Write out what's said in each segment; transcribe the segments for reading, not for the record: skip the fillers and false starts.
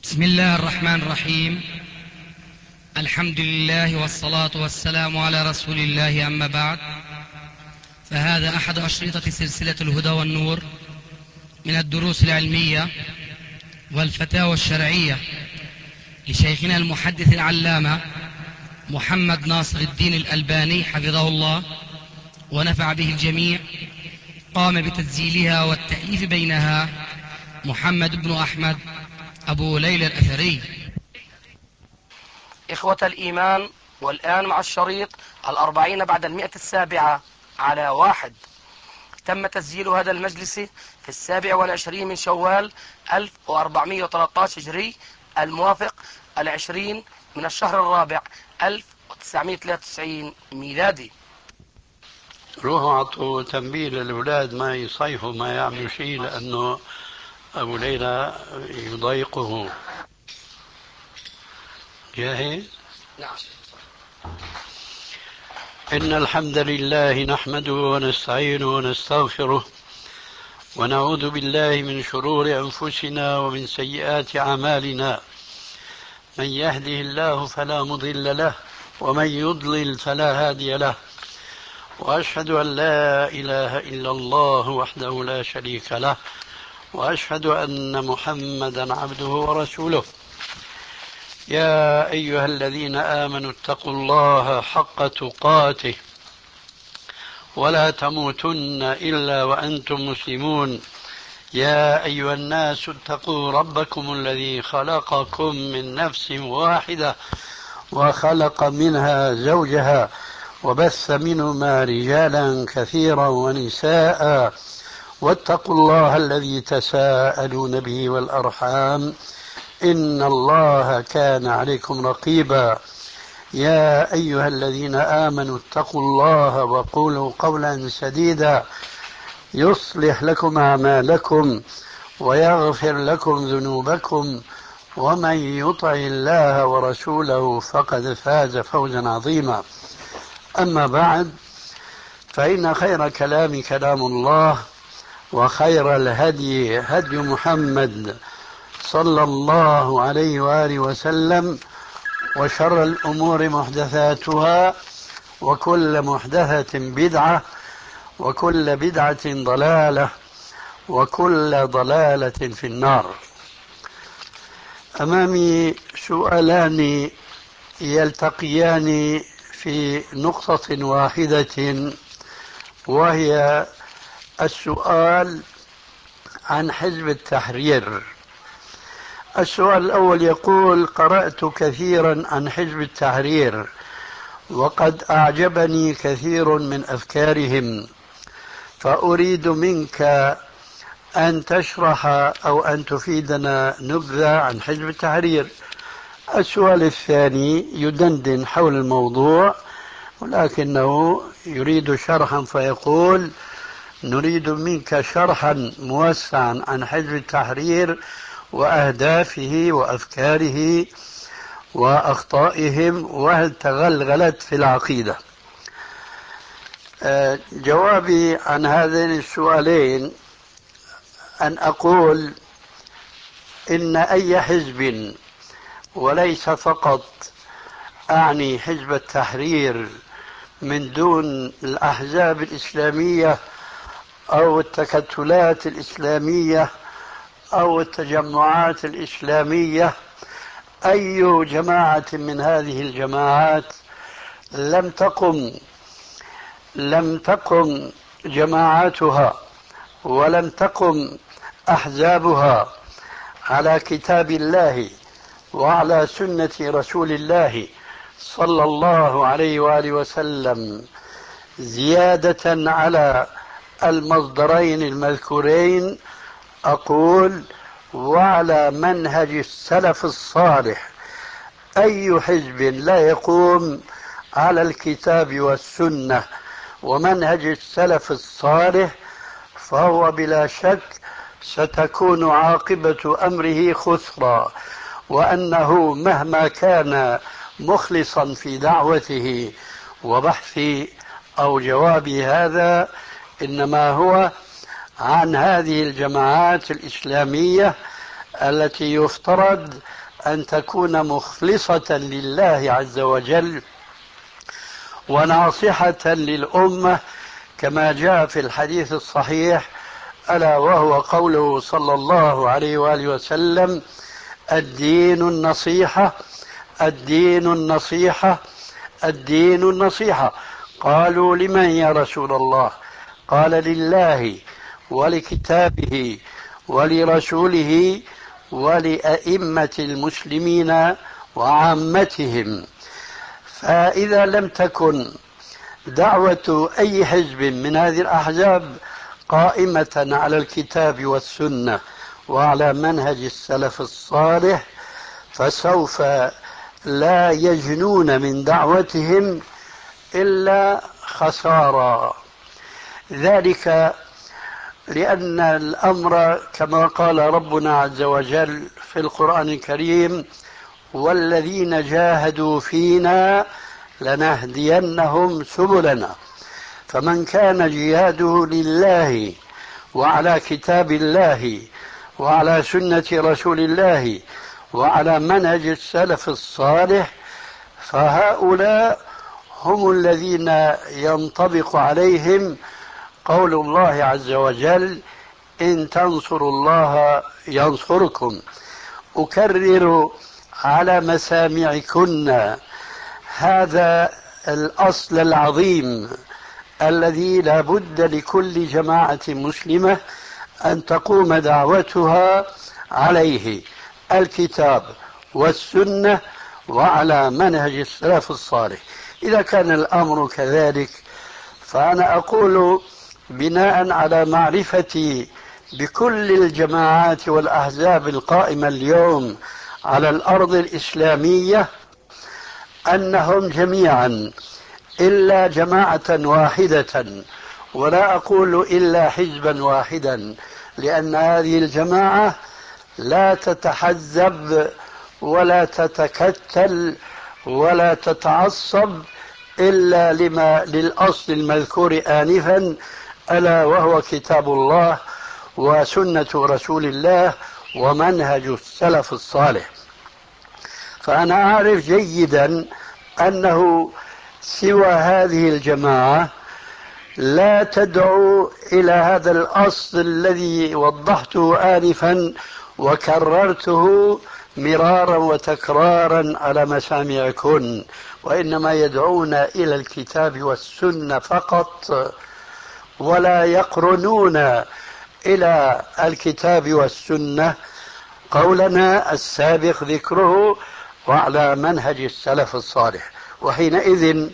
بسم الله الرحمن الرحيم. الحمد لله والصلاة والسلام على رسول الله، أما بعد، فهذا أحد أشرطة سلسلة الهدى والنور من الدروس العلمية والفتاوى الشرعية لشيخنا المحدث العلامة محمد ناصر الدين الألباني حفظه الله ونفع به الجميع. قام بتسجيلها والتأليف بينها محمد بن أحمد أبو ليلى الأثري. إخوة الإيمان، والآن مع الشريط 40 بعد 107 على 1. تم تسجيل هذا المجلس في 27 من شوال 1413 هجري، الموافق 20 من الشهر الرابع 1993 ميلادي. روحوا عطوا تنبيه للأولاد ما يصيفوا ما يعملوا شيء، لأنه أبو ليلى يضايقه. جاهز؟ نعم. إن الحمد لله نحمده ونستعينه ونستغفره ونعوذ بالله من شرور أنفسنا ومن سيئات أعمالنا. من يهده الله فلا مضل له ومن يضلل فلا هادي له، وأشهد أن لا إله إلا الله وحده لا شريك له، وأشهد أن محمدا عبده ورسوله. يا أيها الذين آمنوا اتقوا الله حق تقاته ولا تموتن إلا وأنتم مسلمون. يا أيها الناس اتقوا ربكم الذي خلقكم من نفس واحدة وخلق منها زوجها وبث منهما رجالا كثيرا ونساء، واتقوا الله الذي تساءلون به والأرحام إن الله كان عليكم رقيبا. يا أيها الذين آمنوا اتقوا الله وقولوا قولا سديدا يصلح لكم أعمالكم ويغفر لكم ذنوبكم، ومن يطع الله ورسوله فقد فاز فوزا عظيما. أما بعد، فإن خير كلام كلام الله، وخير الهدي هدي محمد صلى الله عليه وآله وسلم، وشر الأمور محدثاتها، وكل محدثة بدعة، وكل بدعة ضلالة، وكل ضلالة في النار. أمامي سؤالان يلتقيان في نقطة واحدة، وهي السؤال عن حزب التحرير. السؤال الأول يقول: قرأت كثيرا عن حزب التحرير، وقد أعجبني كثير من أفكارهم، فأريد منك أن تشرح أو أن تفيدنا نبذة عن حزب التحرير. السؤال الثاني يدندن حول الموضوع، ولكنه يريد شرحا، فيقول: نريد منك شرحا موسعا عن حزب التحرير وأهدافه وأفكاره وأخطائهم، وهل تغلغلت في العقيدة. جوابي عن هذين السؤالين أن أقول إن أي حزب، وليس فقط أعني حزب التحرير من دون الأحزاب الإسلامية أو التكتلات الإسلامية أو التجمعات الإسلامية، أي جماعة من هذه الجماعات لم تقم جماعاتها ولم تقم أحزابها على كتاب الله وعلى سنة رسول الله صلى الله عليه وآله وسلم، زيادة على المصدرين المذكورين، أقول وعلى منهج السلف الصالح، أي حزب لا يقوم على الكتاب والسنة ومنهج السلف الصالح فهو بلا شك ستكون عاقبة أمره خسرا، وأنه مهما كان مخلصا في دعوته وبحث أو جواب هذا، إنما هو عن هذه الجماعات الإسلامية التي يفترض أن تكون مخلصة لله عز وجل وناصحة للأمة، كما جاء في الحديث الصحيح، ألا وهو قوله صلى الله عليه وآله وسلم: الدين النصيحة، الدين النصيحة، الدين النصيحة. قالوا: لمن يا رسول الله؟ قال: لله ولكتابه ولرسوله ولأئمة المسلمين وعامتهم. فإذا لم تكن دعوة أي حزب من هذه الأحزاب قائمة على الكتاب والسنة وعلى منهج السلف الصالح، فسوف لا يجنون من دعوتهم إلا خسارة. ذلك لأن الأمر كما قال ربنا عز وجل في القرآن الكريم: والذين جاهدوا فينا لنهدينهم سبلنا. فمن كان جهاده لله وعلى كتاب الله وعلى سنة رسول الله وعلى منهج السلف الصالح، فهؤلاء هم الذين ينطبق عليهم قول الله عز وجل: إن تنصروا الله ينصركم. أكرر على مسامعكن هذا الأصل العظيم الذي لا بد لكل جماعة مسلمة أن تقوم دعوتها عليه: الكتاب والسنة وعلى منهج السلف الصالح. إذا كان الأمر كذلك، فأنا أقول بناء على معرفتي بكل الجماعات والأحزاب القائمة اليوم على الأرض الإسلامية أنهم جميعا إلا جماعة واحدة، ولا أقول إلا حزبا واحدا، لأن هذه الجماعة لا تتحزب ولا تتكتل ولا تتعصب إلا للأصل المذكور آنفا، ألا وهو كتاب الله وسنة رسول الله ومنهج السلف الصالح. فأنا أعرف جيدا أنه سوى هذه الجماعة لا تدعو إلى هذا الأصل الذي وضحته آنفا وكررته مرارا وتكرارا على مسامعكن، وإنما يدعون إلى الكتاب والسنة فقط، ولا يقرنون إلى الكتاب والسنة قولنا السابق ذكره وعلى منهج السلف الصالح. وحينئذ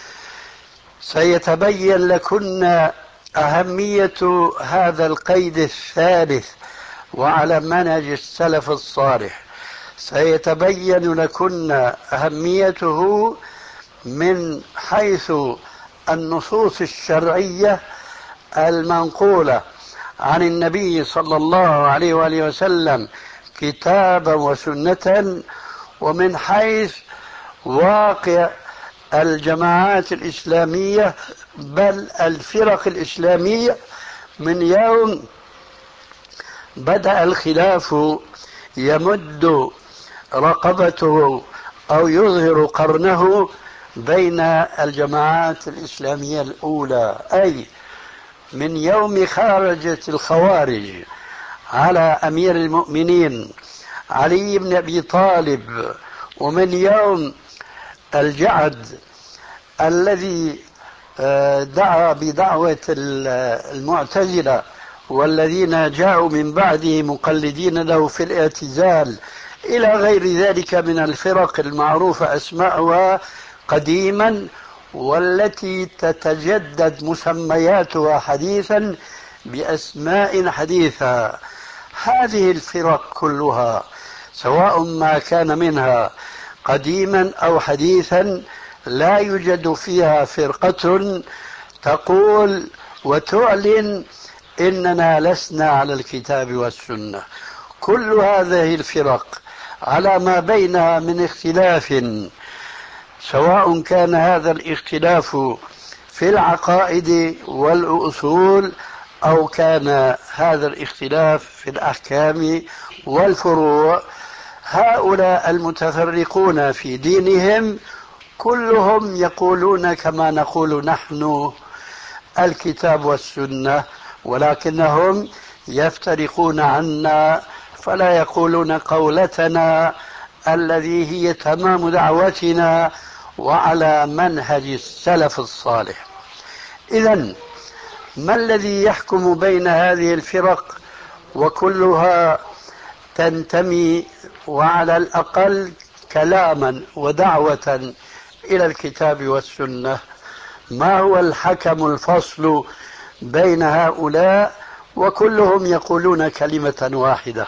سيتبين لكن أهمية هذا القيد الثالث: وعلى منهج السلف الصالح. سيتبين لكن أهميته من حيث النصوص الشرعية المنقولة عن النبي صلى الله عليه وآله وسلم كتابا وسنة، ومن حيث واقع الجماعات الإسلامية بل الفرق الإسلامية من يوم بدأ الخلاف يمد رقبته أو يظهر قرنه بين الجماعات الإسلامية الأولى، أي من يوم خرجت الخوارج على أمير المؤمنين علي بن أبي طالب، ومن يوم الجعد الذي دعا بدعوة المعتزلة والذين جاءوا من بعده مقلدين له في الاعتزال، إلى غير ذلك من الفرق المعروفة أسماؤها قديما والتي تتجدد مسمياتها حديثا بأسماء حديثة. هذه الفرق كلها سواء ما كان منها قديما أو حديثا لا يوجد فيها فرقة تقول وتعلن إننا لسنا على الكتاب والسنة. كل هذه الفرق على ما بينها من اختلاف، سواء كان هذا الاختلاف في العقائد والأصول أو كان هذا الاختلاف في الأحكام والفروع، هؤلاء المتفرقون في دينهم كلهم يقولون كما نقول نحن الكتاب والسنة، ولكنهم يفترقون عنا فلا يقولون قولتنا الذي هي تمام دعوتنا وعلى منهج السلف الصالح. إذن ما الذي يحكم بين هذه الفرق وكلها تنتمي وعلى الأقل كلاما ودعوة إلى الكتاب والسنة؟ ما هو الحكم الفصل بين هؤلاء وكلهم يقولون كلمة واحدة؟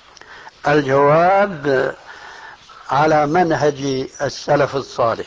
الجواب على منهج السلف الصالح.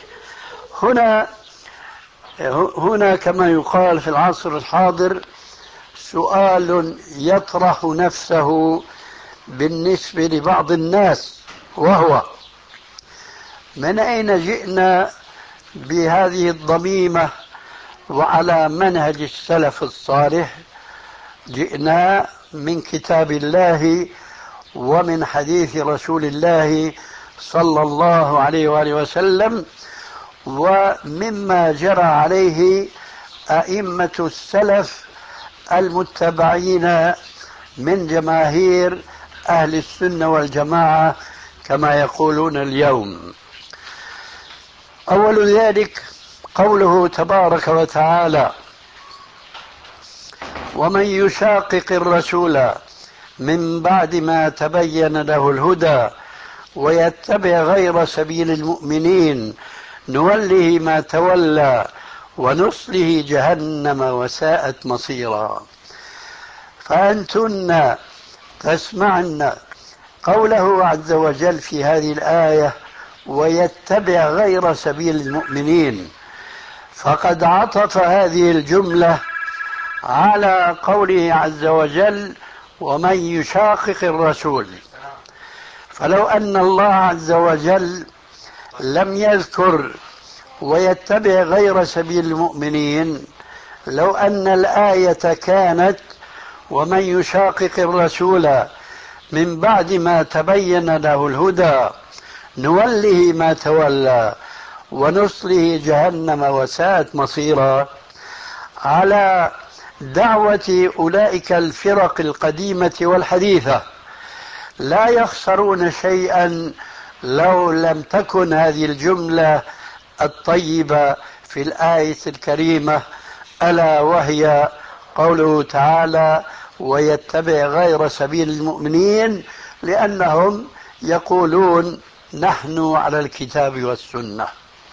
هنا كما يقال في العصر الحاضر سؤال يطرح نفسه بالنسبة لبعض الناس، وهو: من أين جئنا بهذه الضميمة وعلى منهج السلف الصالح؟ جئنا من كتاب الله ومن حديث رسول الله صلى الله عليه وآله وسلم، ومما جرى عليه أئمة السلف المتبعين من جماهير أهل السنة والجماعة كما يقولون اليوم. أول ذلك قوله تبارك وتعالى: ومن يشاقق الرسول من بعد ما تبين له الهدى ويتبع غير سبيل المؤمنين نوله ما تولى ونصله جهنم وساءت مصيرا. فأنتن تسمعن قوله عز وجل في هذه الآية: ويتبع غير سبيل المؤمنين، فقد عطف هذه الجملة على قوله عز وجل: ومن يشاقق الرسول. فلو أن الله عز وجل لم يذكر ويتبع غير سبيل المؤمنين، لو أن الآية كانت: ومن يشاقق الرسول من بعد ما تبين له الهدى نوله ما تولى ونصله جهنم وساءت مصيرا، على دعوة أولئك الفرق القديمة والحديثة، لا يخسرون شيئا لو لم تكن هذه الجملة الطيبة في الآية الكريمة، ألا وهي قوله تعالى: ويتبع غير سبيل المؤمنين، لأنهم يقولون نحن على الكتاب والسنة.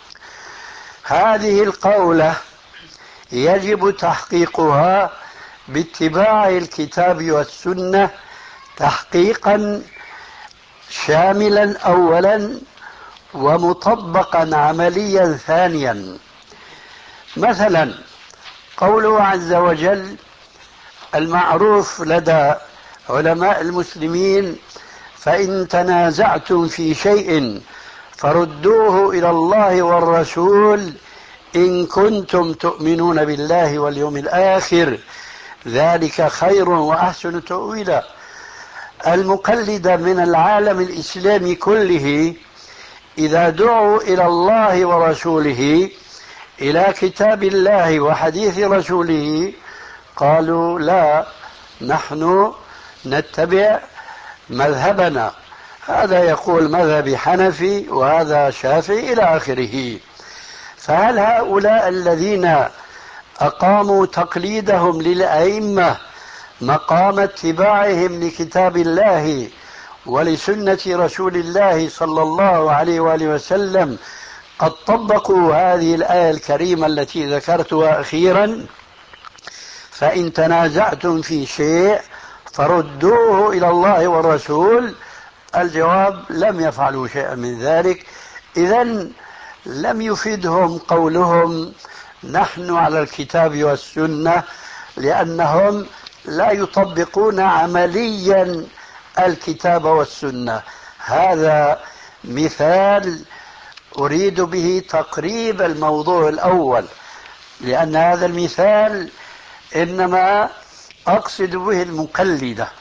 هذه القولة يجب تحقيقها باتباع الكتاب والسنة تحقيقا شاملا أولا، ومطبقا عمليا ثانيا. مثلا قوله عز وجل المعروف لدى علماء المسلمين: فإن تنازعتم في شيء فردوه إلى الله والرسول إن كنتم تؤمنون بالله واليوم الآخر ذلك خير وأحسن تأويلا. المقلد من العالم الإسلامي كله إذا دعوا إلى الله ورسوله، إلى كتاب الله وحديث رسوله، قالوا: لا، نحن نتبع مذهبنا، هذا يقول مذهب حنفي وهذا شافعي إلى آخره. فهل هؤلاء الذين أقاموا تقليدهم للأئمة مقام اتباعهم لكتاب الله ولسنة رسول الله صلى الله عليه وآله وسلم قد طبقوا هذه الآية الكريمة التي ذكرتها أخيرا: فإن تنازعتم في شيء فردوه إلى الله والرسول؟ الجواب: لم يفعلوا شيئا من ذلك. إذن لم يفيدهم قولهم نحن على الكتاب والسنة، لأنهم لا يطبقون عمليا الكتاب والسنة. هذا مثال أريد به تقريب الموضوع الأول، لأن هذا المثال إنما أقصد به المقلدة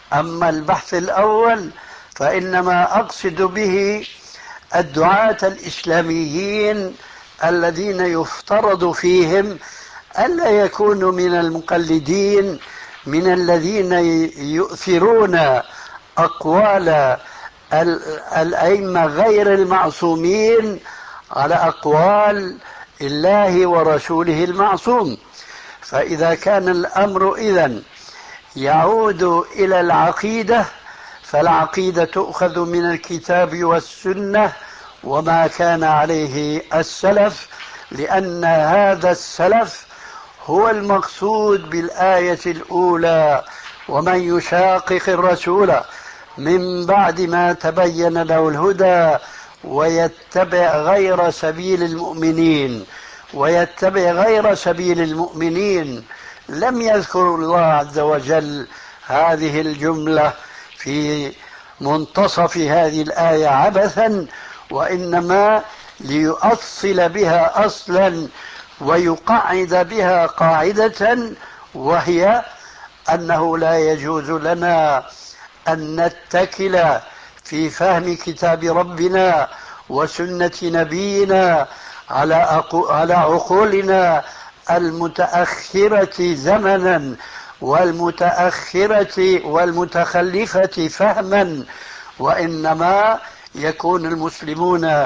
أما البحث الأول فإنما أقصد به الدعاة الإسلاميين الذين يفترض فيهم ألا يكونوا من المقلدين، من الذين يؤثرون أقوال الأئمة غير المعصومين على أقوال الله ورسوله المعصوم. فإذا كان الأمر إذن يعود إلى العقيدة، فالعقيدة تؤخذ من الكتاب والسنة وما كان عليه السلف، لأن هذا السلف هو المقصود بالآية الأولى: ومن يشاقق الرسول من بعد ما تبين له الهدى ويتبع غير سبيل المؤمنين. ويتبع غير سبيل المؤمنين، لم يذكر الله عز وجل هذه الجملة في منتصف هذه الآية عبثا، وإنما ليؤصل بها أصلا ويقعد بها قاعدة، وهي أنه لا يجوز لنا أن نتكل في فهم كتاب ربنا وسنة نبينا على عقولنا المتأخرة زمنا والمتأخرة والمتخلفة فهما، وإنما يكون المسلمون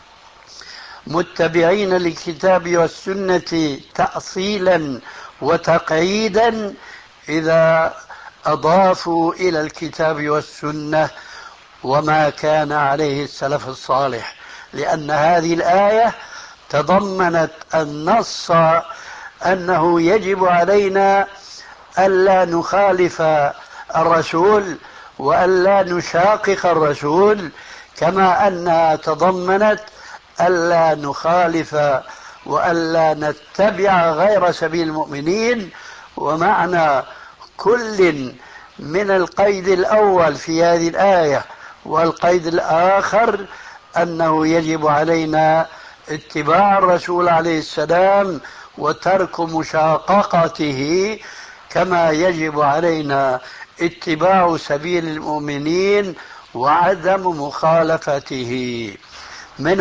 متبعين للكتاب والسنة تأصيلا وتقعيدا إذا أضافوا إلى الكتاب والسنة وما كان عليه السلف الصالح، لأن هذه الآية تضمنت النص أنه يجب علينا ألا نخالف الرسول وألا نشاقق الرسول، كما أنها تضمنت ألا نخالف وألا نتبع غير سبيل المؤمنين. ومعنى كل من القيد الأول في هذه الآية والقيد الآخر أنه يجب علينا اتباع الرسول عليه السلام وترك مشاققته، كما يجب علينا اتباع سبيل المؤمنين وعدم مخالفته. من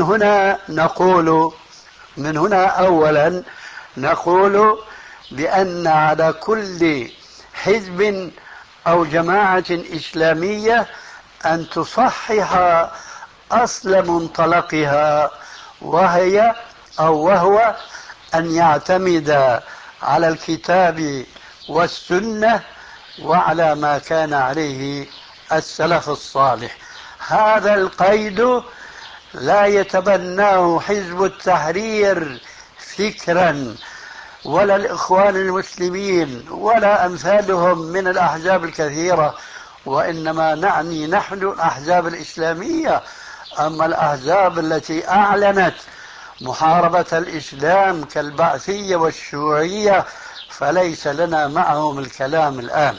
هنا أولا نقول بأن على كل حزب أو جماعة إسلامية أن تصحح أصل منطلقها، وهو أن يعتمد على الكتاب والسنة وعلى ما كان عليه السلف الصالح. هذا القيد لا يتبناه حزب التحرير فكرا، ولا الإخوان المسلمين ولا أمثالهم من الأحزاب الكثيرة، وإنما نعني نحن الأحزاب الإسلامية. أما الأحزاب التي أعلنت محاربة الإسلام كالبعثية والشيوعية فليس لنا معهم الكلام الآن.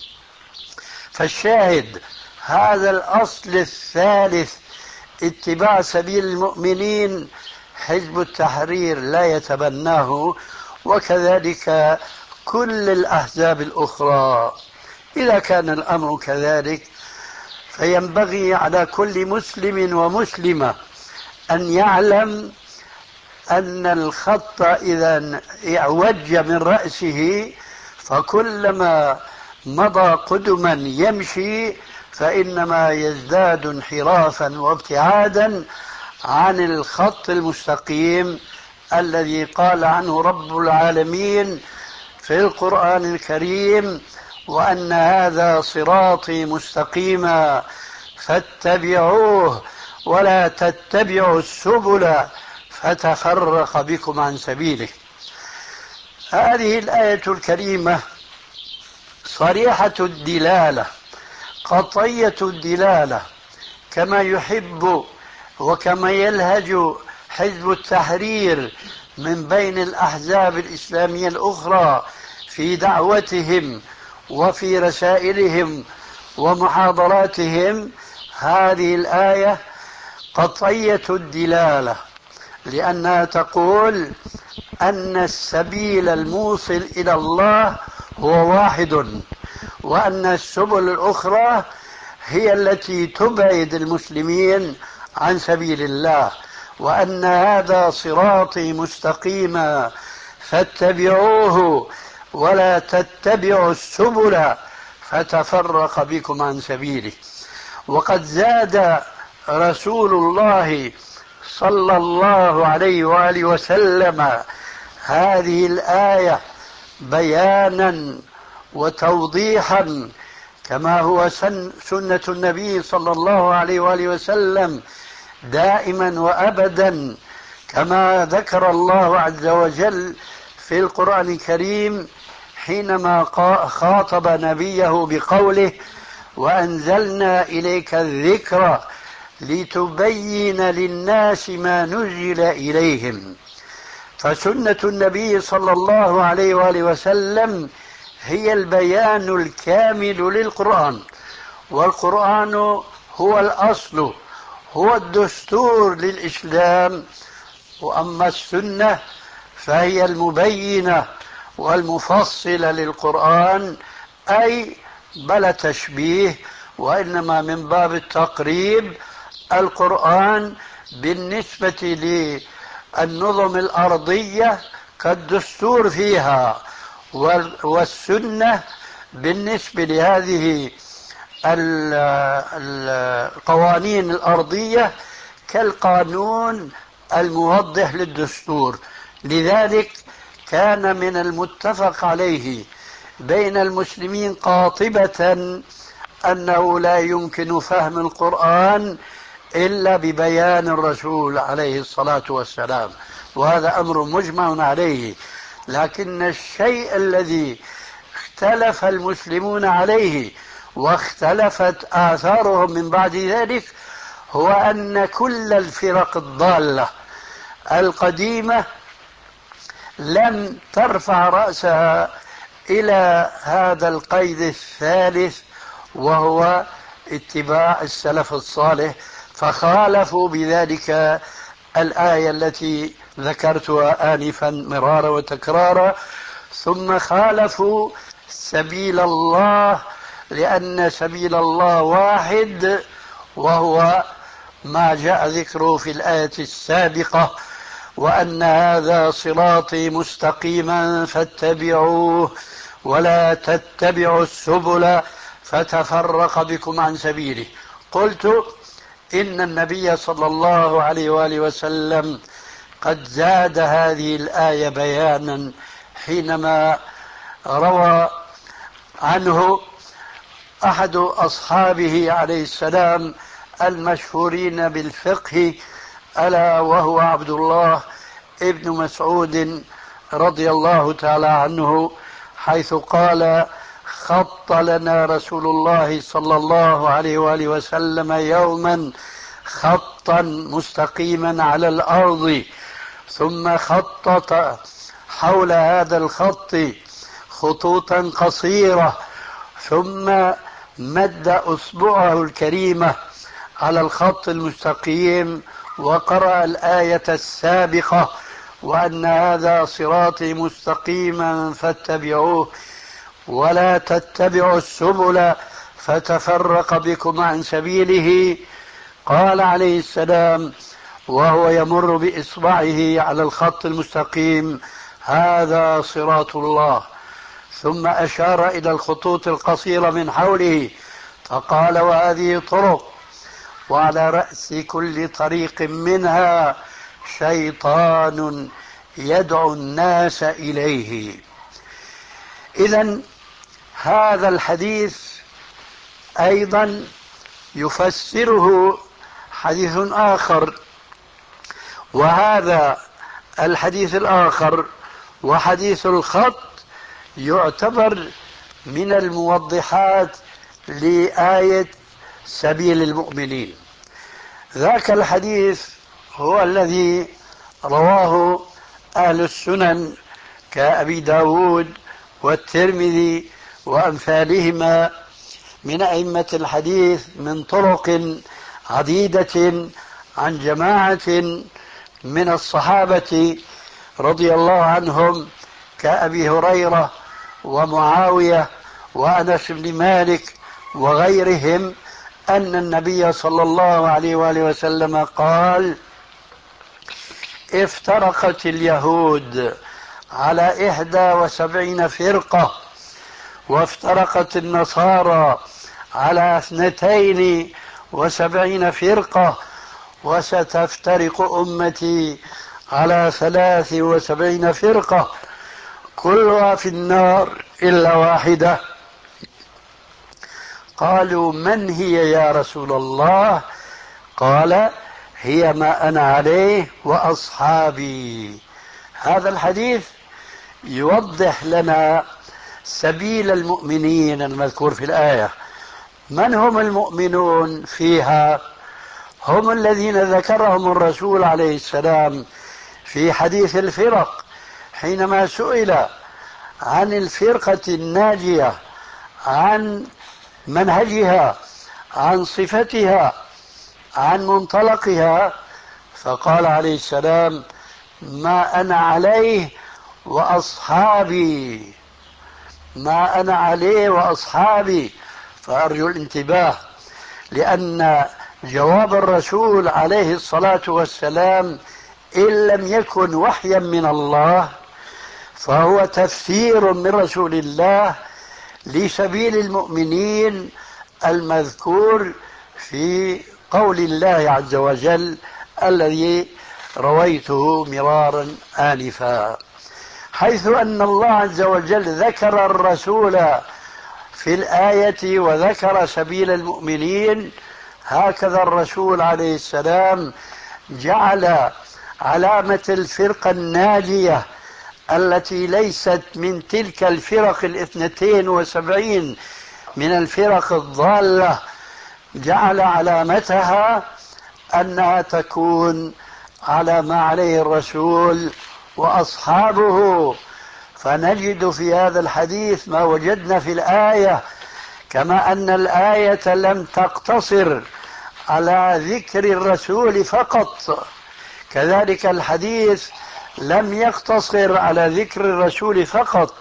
فالشاهد هذا الأصل الثالث اتباع سبيل المؤمنين حزب التحرير لا يتبناه، وكذلك كل الأحزاب الأخرى. إذا كان الأمر كذلك فينبغي على كل مسلم ومسلمة أن يعلم أن الخط إذا اعوج من رأسه فكلما مضى قدما يمشي فإنما يزداد انحرافا وابتعادا عن الخط المستقيم الذي قال عنه رب العالمين في القرآن الكريم: وأن هذا صراطي مستقيما فاتبعوه ولا تتبعوا السبل فتفرق بكم عن سبيله. هذه الآية الكريمة صريحة الدلالة، قطعية الدلالة، كما يحب وكما يلهج حزب التحرير من بين الأحزاب الإسلامية الأخرى في دعوتهم وفي رسائلهم ومحاضراتهم. هذه الآية قطعية الدلالة، لأنها تقول أن السبيل الموصل إلى الله هو واحد، وأن السبل الأخرى هي التي تبعد المسلمين عن سبيل الله، وأن هذا صراطي مستقيما فاتبعوه ولا تتبعوا السبل فتفرق بكم عن سبيله. وقد زاد رسول الله صلى الله عليه وآله وسلم هذه الآية بيانا وتوضيحا، كما هو سنة النبي صلى الله عليه وآله وسلم دائما وأبدا، كما ذكر الله عز وجل في القرآن الكريم حينما خاطب نبيه بقوله: وأنزلنا إليك الذكر لتبين للناس ما نزل إليهم. فسنة النبي صلى الله عليه وآله وسلم هي البيان الكامل للقرآن، والقرآن هو الأصل، هو الدستور للإسلام. وأما السنة فهي المبينة والمفصلة للقرآن، أي بلا تشبيه، وإنما من باب التقريب. القرآن بالنسبة للنظم الأرضية كالدستور فيها، والسنة بالنسبة لهذه القوانين الأرضية كالقانون الموضح للدستور. لذلك كان من المتفق عليه بين المسلمين قاطبة أنه لا يمكن فهم القرآن إلا ببيان الرسول عليه الصلاة والسلام، وهذا أمر مجمع عليه. لكن الشيء الذي اختلف المسلمون عليه واختلفت آثارهم من بعد ذلك هو أن كل الفرق الضالة القديمة لم ترفع رأسها إلى هذا القيد الثالث، وهو اتباع السلف الصالح، فخالفوا بذلك الآية التي ذكرتها آنفا مرارا وتكرارا. ثم خالفوا سبيل الله، لأن سبيل الله واحد، وهو ما جاء ذكره في الآية السابقة: وأن هذا صراطي مستقيما فاتبعوه ولا تتبعوا السبل فتفرق بكم عن سبيله. قلت إن النبي صلى الله عليه وآله وسلم قد زاد هذه الآية بيانا حينما روى عنه أحد أصحابه عليه السلام المشهورين بالفقه، ألا وهو عبد الله ابن مسعود رضي الله تعالى عنه، حيث قال: خط لنا رسول الله صلى الله عليه وآله وسلم يوما خطا مستقيما على الأرض، ثم خطط حول هذا الخط خطوطا قصيرة، ثم مد أصبعه الكريمة على الخط المستقيم وقرأ الآية السابقة: وأن هذا صراطي مستقيما فاتبعوه ولا تتبعوا السبل فتفرق بكم عن سبيله. قال عليه السلام وهو يمر بإصبعه على الخط المستقيم: هذا صراط الله. ثم أشار إلى الخطوط القصيرة من حوله فقال: وهذه طرق، وعلى رأس كل طريق منها شيطان يدعو الناس إليه. إذن هذا الحديث أيضا يفسره حديث آخر، وهذا الحديث الآخر وحديث الخط يعتبر من الموضحات لآية سبيل المؤمنين. ذاك الحديث هو الذي رواه أهل السنن كأبي داود والترمذي وأمثالهما من أئمة الحديث من طرق عديدة عن جماعة من الصحابة رضي الله عنهم كأبي هريرة ومعاوية وأنس بن مالك وغيرهم أن النبي صلى الله عليه وآله وسلم قال: افترقت اليهود على 71 فرقة، وافترقت النصارى على 72 فرقة، وستفترق أمتي على 73 فرقة، كلها في النار إلا واحدة. قالوا: من هي يا رسول الله؟ قال: هي ما أنا عليه وأصحابي. هذا الحديث يوضح لنا سبيل المؤمنين المذكور في الآية. من هم المؤمنون فيها؟ هم الذين ذكرهم الرسول عليه السلام في حديث الفرق، حينما سئل عن الفرقة الناجية، عن منهجها، عن صفتها، عن منطلقها، فقال عليه السلام: ما أنا عليه وأصحابي. ما أنا عليه وأصحابي. فأرجو الانتباه، لأن جواب الرسول عليه الصلاة والسلام إن لم يكن وحيا من الله فهو تفسير من رسول الله لسبيل المؤمنين المذكور في قول الله عز وجل الذي رويته مرارا آنفا، حيث أن الله عز وجل ذكر الرسول في الآية وذكر سبيل المؤمنين. هكذا الرسول عليه السلام جعل علامة الفرقة الناجية التي ليست من تلك الفرق 72 من الفرق الضالة، جعل علامتها أنها تكون على ما عليه الرسول وأصحابه. فنجد في هذا الحديث ما وجدنا في الآية، كما أن الآية لم تقتصر على ذكر الرسول فقط، كذلك الحديث لم يقتصر على ذكر الرسول فقط،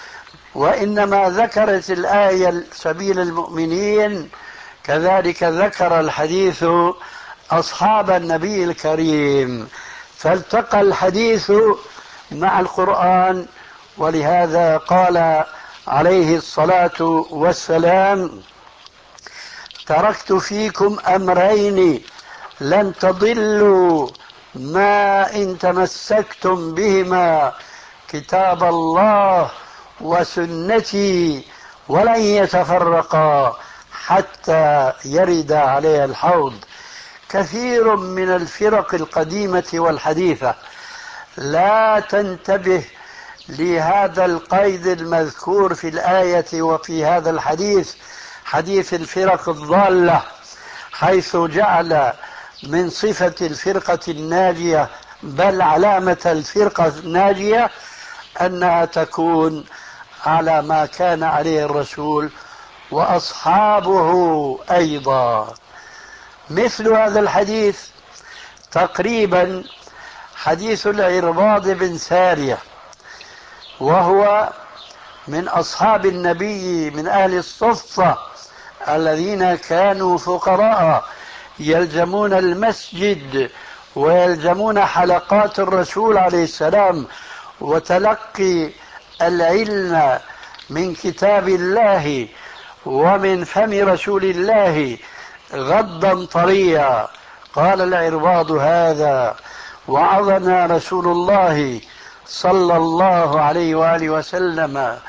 وإنما ذكرت الآية سبيل المؤمنين، كذلك ذكر الحديث أصحاب النبي الكريم، فالتقى الحديث مع القرآن. ولهذا قال عليه الصلاة والسلام: تركت فيكم أمرين لن تضلوا ما إن تمسكتم بهما، كتاب الله وسنتي، ولن يتفرقا حتى يرد عليها الحوض. كثير من الفرق القديمة والحديثة لا تنتبه لهذا القيد المذكور في الآية وفي هذا الحديث، حديث الفرق الضالة، حيث جعل من صفة الفرقة الناجية، بل علامة الفرقة الناجية، أنها تكون على ما كان عليه الرسول وأصحابه أيضا. مثل هذا الحديث تقريبا حديث العرباض بن سارية، وهو من أصحاب النبي من أهل الصفة الذين كانوا فقراء يلزمون المسجد ويلزمون حلقات الرسول عليه السلام وتلقي العلم من كتاب الله ومن فم رسول الله غضا طريا. قال العرباض: هذا وعظنا رسول الله صلى الله عليه وآله وسلم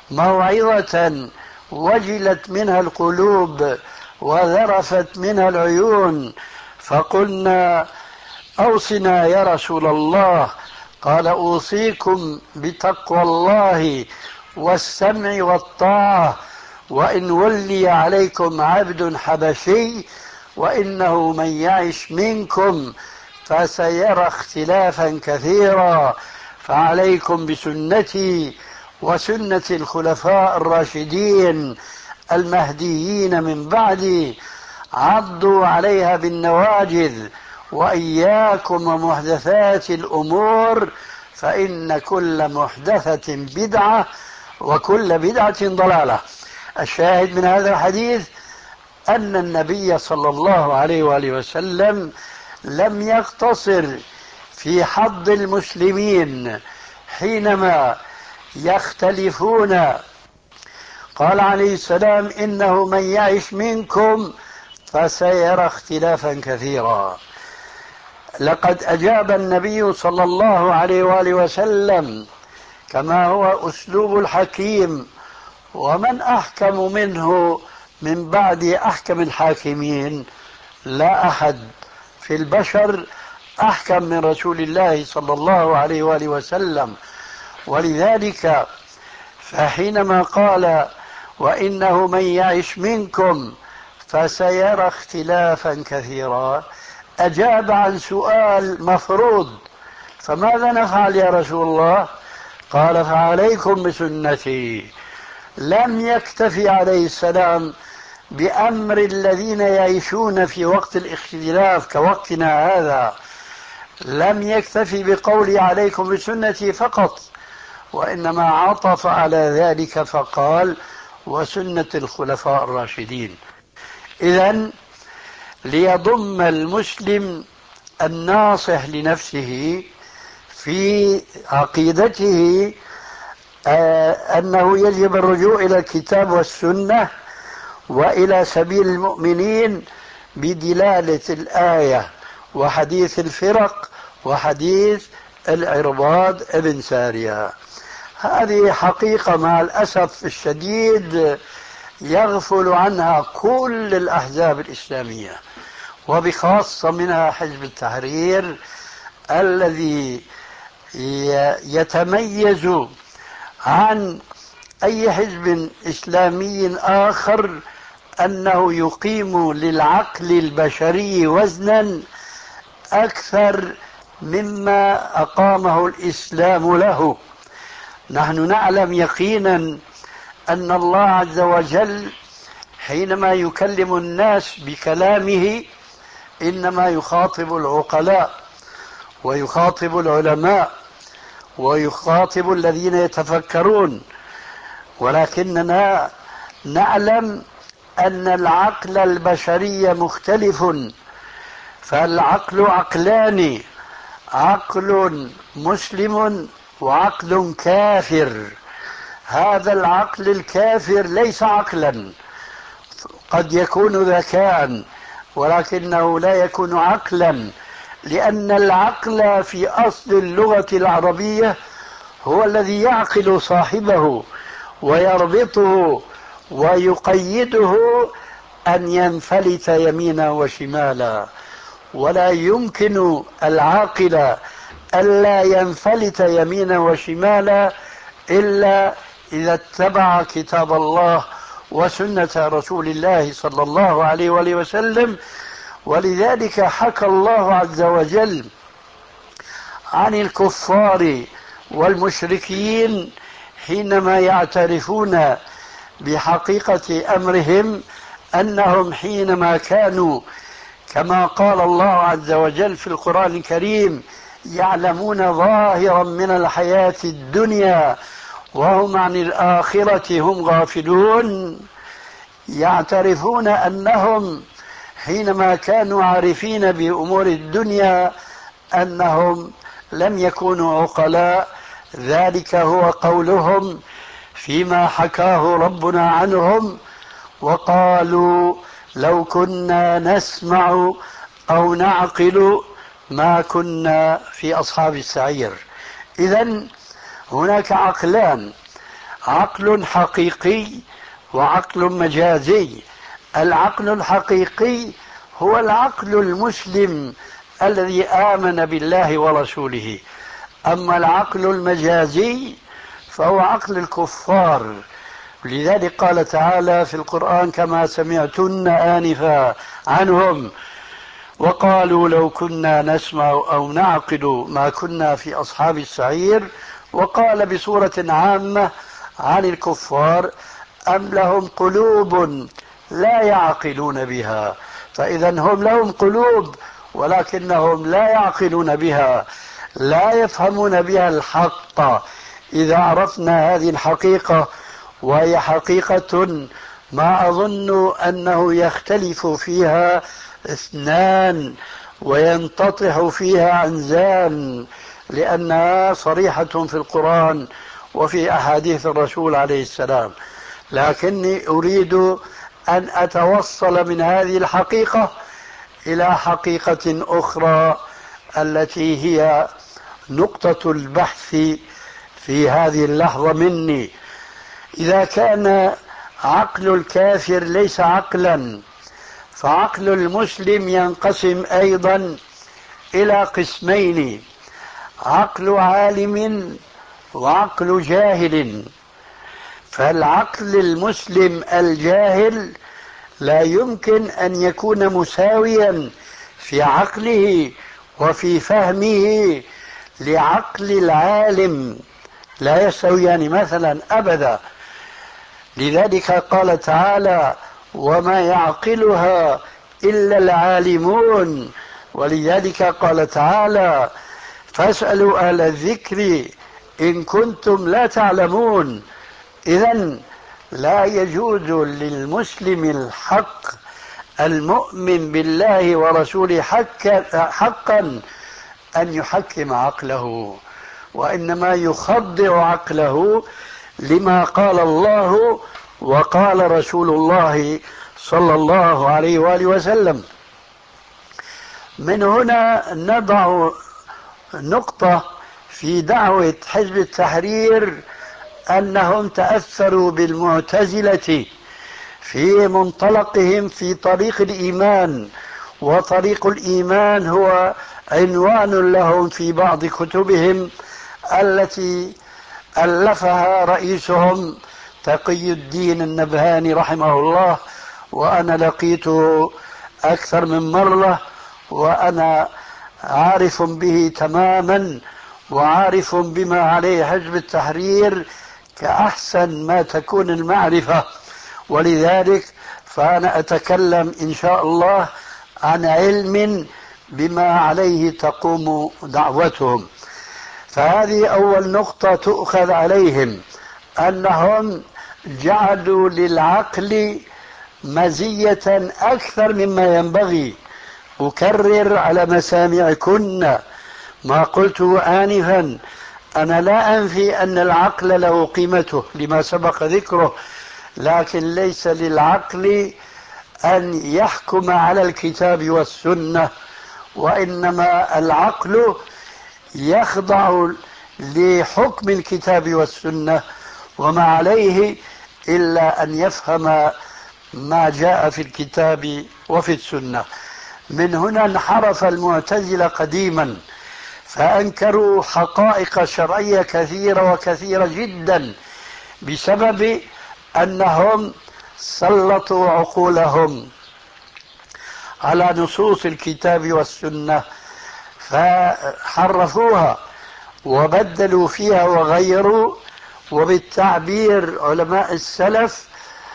موعظة وجلت منها القلوب وذرفت منها العيون، فقلنا: أوصنا يا رسول الله. قال: أوصيكم بتقوى الله والسمع والطاعة، وإن ولي عليكم عبد حبشي، وإنه من يعش منكم فسيرى اختلافا كثيرا، فعليكم بسنتي وسنة الخلفاء الراشدين المهديين من بعدي، عضوا عليها بالنواجذ، وإياكم ومحدثات الأمور، فإن كل محدثة بدعة وكل بدعة ضلالة. الشاهد من هذا الحديث أن النبي صلى الله عليه وآله وسلم لم يقتصر في حظ المسلمين حينما يختلفون. قال عليه السلام: إنه من يعش منكم فسيرى اختلافا كثيرا. لقد أجاب النبي صلى الله عليه وآله وسلم كما هو أسلوب الحكيم، ومن أحكم منه من بعد أحكم الحاكمين؟ لا أحد في البشر أحكم من رسول الله صلى الله عليه وآله وسلم. ولذلك فحينما قال: وإنه من يعش منكم فسيرى اختلافا كثيرا، أجاب عن سؤال مفروض: فماذا نفعل يا رسول الله؟ قال: فعليكم بسنتي. لم يكتفي عليه السلام بأمر الذين يعيشون في وقت الاختلاف كوقتنا هذا، لم يكتفي بقول عليكم بسنتي فقط، وإنما عطف على ذلك فقال: وسنة الخلفاء الراشدين. إذن ليضم المسلم الناصح لنفسه في عقيدته أنه يجب الرجوع إلى الكتاب والسنة وإلى سبيل المؤمنين بدلالة الآية وحديث الفرق وحديث العرباض ابن سارية. هذه حقيقة مع الأسف الشديد يغفل عنها كل الأحزاب الإسلامية، وبخاصة منها حزب التحرير الذي يتميز عن أي حزب إسلامي آخر أنه يقيم للعقل البشري وزنا أكثر مما أقامه الإسلام له. نحن نعلم يقينا أن الله عز وجل حينما يكلم الناس بكلامه إنما يخاطب العقلاء ويخاطب العلماء ويخاطب الذين يتفكرون، ولكننا نعلم أن العقل البشري مختلف، فالعقل عقلان: عقل مسلم وعقل كافر. هذا العقل الكافر ليس عقلا، قد يكون ذكاء ولكنه لا يكون عقلا، لأن العقل في أصل اللغة العربية هو الذي يعقل صاحبه ويربطه ويقيده أن ينفلت يمينا وشمالا، ولا يمكن العاقل ألا ينفلت يمينا وشمالا إلا إذا اتبع كتاب الله وسنة رسول الله صلى الله عليه وآله وسلم. ولذلك حكى الله عز وجل عن الكفار والمشركين حينما يعترفون بحقيقة أمرهم أنهم حينما كانوا كما قال الله عز وجل في القرآن الكريم يعلمون ظاهرا من الحياة الدنيا وهم عن الآخرة هم غافلون، يعترفون أنهم حينما كانوا عارفين بأمور الدنيا أنهم لم يكونوا عقلاء. ذلك هو قولهم فيما حكاه ربنا عنهم: وقالوا لو كنا نسمع أو نعقل ما كنا في أصحاب السعير. إذن هناك عقلان: عقل حقيقي وعقل مجازي. العقل الحقيقي هو العقل المسلم الذي آمن بالله ورسوله، أما العقل المجازي فهو عقل الكفار. لذلك قال تعالى في القرآن كما سمعتن آنفا عنهم: وقالوا لو كنا نسمع أو نعقل ما كنا في أصحاب السعير. وقال بصورة عامة عن الكفار: أم لهم قلوب لا يعقلون بها. فإذا هم لهم قلوب ولكنهم لا يعقلون بها، لا يفهمون بها الحق. إذا عرفنا هذه الحقيقة وهي حقيقة ما أظن أنه يختلف فيها اثنان وينتطح فيها عنزان، لأنها صريحة في القرآن وفي أحاديث الرسول عليه السلام. لكني أريد أن أتوصل من هذه الحقيقة إلى حقيقة أخرى التي هي نقطة البحث في هذه اللحظة مني. إذا كان عقل الكافر ليس عقلا، فعقل المسلم ينقسم أيضا إلى قسمين: عقل عالم وعقل جاهل. فالعقل المسلم الجاهل لا يمكن أن يكون مساويا في عقله وفي فهمه لعقل العالم، لا يستويان مثلا أبدا. لذلك قال تعالى: وما يعقلها إلا العالمون. ولذلك قال تعالى: فاسألوا أهل الذكر إن كنتم لا تعلمون. إذن لا يجوز للمسلم الحق المؤمن بالله ورسوله حقا أن يحكم عقله، وإنما يخضع عقله لما قال الله وقال رسول الله صلى الله عليه وآله وسلم. من هنا نضع نقطة في دعوة حزب التحرير أنهم تأثروا بالمعتزلة في منطلقهم في طريق الإيمان، وطريق الإيمان هو عنوان لهم في بعض كتبهم التي ألفها رئيسهم تقي الدين النبهاني رحمه الله، وأنا لقيته أكثر من مرة، وأنا عارف به تماما وعارف بما عليه حزب التحرير كأحسن ما تكون المعرفة. ولذلك فأنا أتكلم إن شاء الله عن علم بما عليه تقوم دعوتهم. فهذه أول نقطة تؤخذ عليهم، أنهم جعلوا للعقل مزية أكثر مما ينبغي. أكرر على مسامعكن ما قلته آنفا: أنا لا أنفي أن العقل له قيمته لما سبق ذكره، لكن ليس للعقل أن يحكم على الكتاب والسنة، وإنما العقل يخضع لحكم الكتاب والسنة وما عليه، إلا أن يفهم ما جاء في الكتاب وفي السنة. من هنا انحرف المعتزلة قديما، فأنكروا حقائق شرعية كثيرة وكثيرة جدا بسبب أنهم سلطوا عقولهم على نصوص الكتاب والسنة فحرفوها وبدلوا فيها وغيروا. وبالتعبير علماء السلف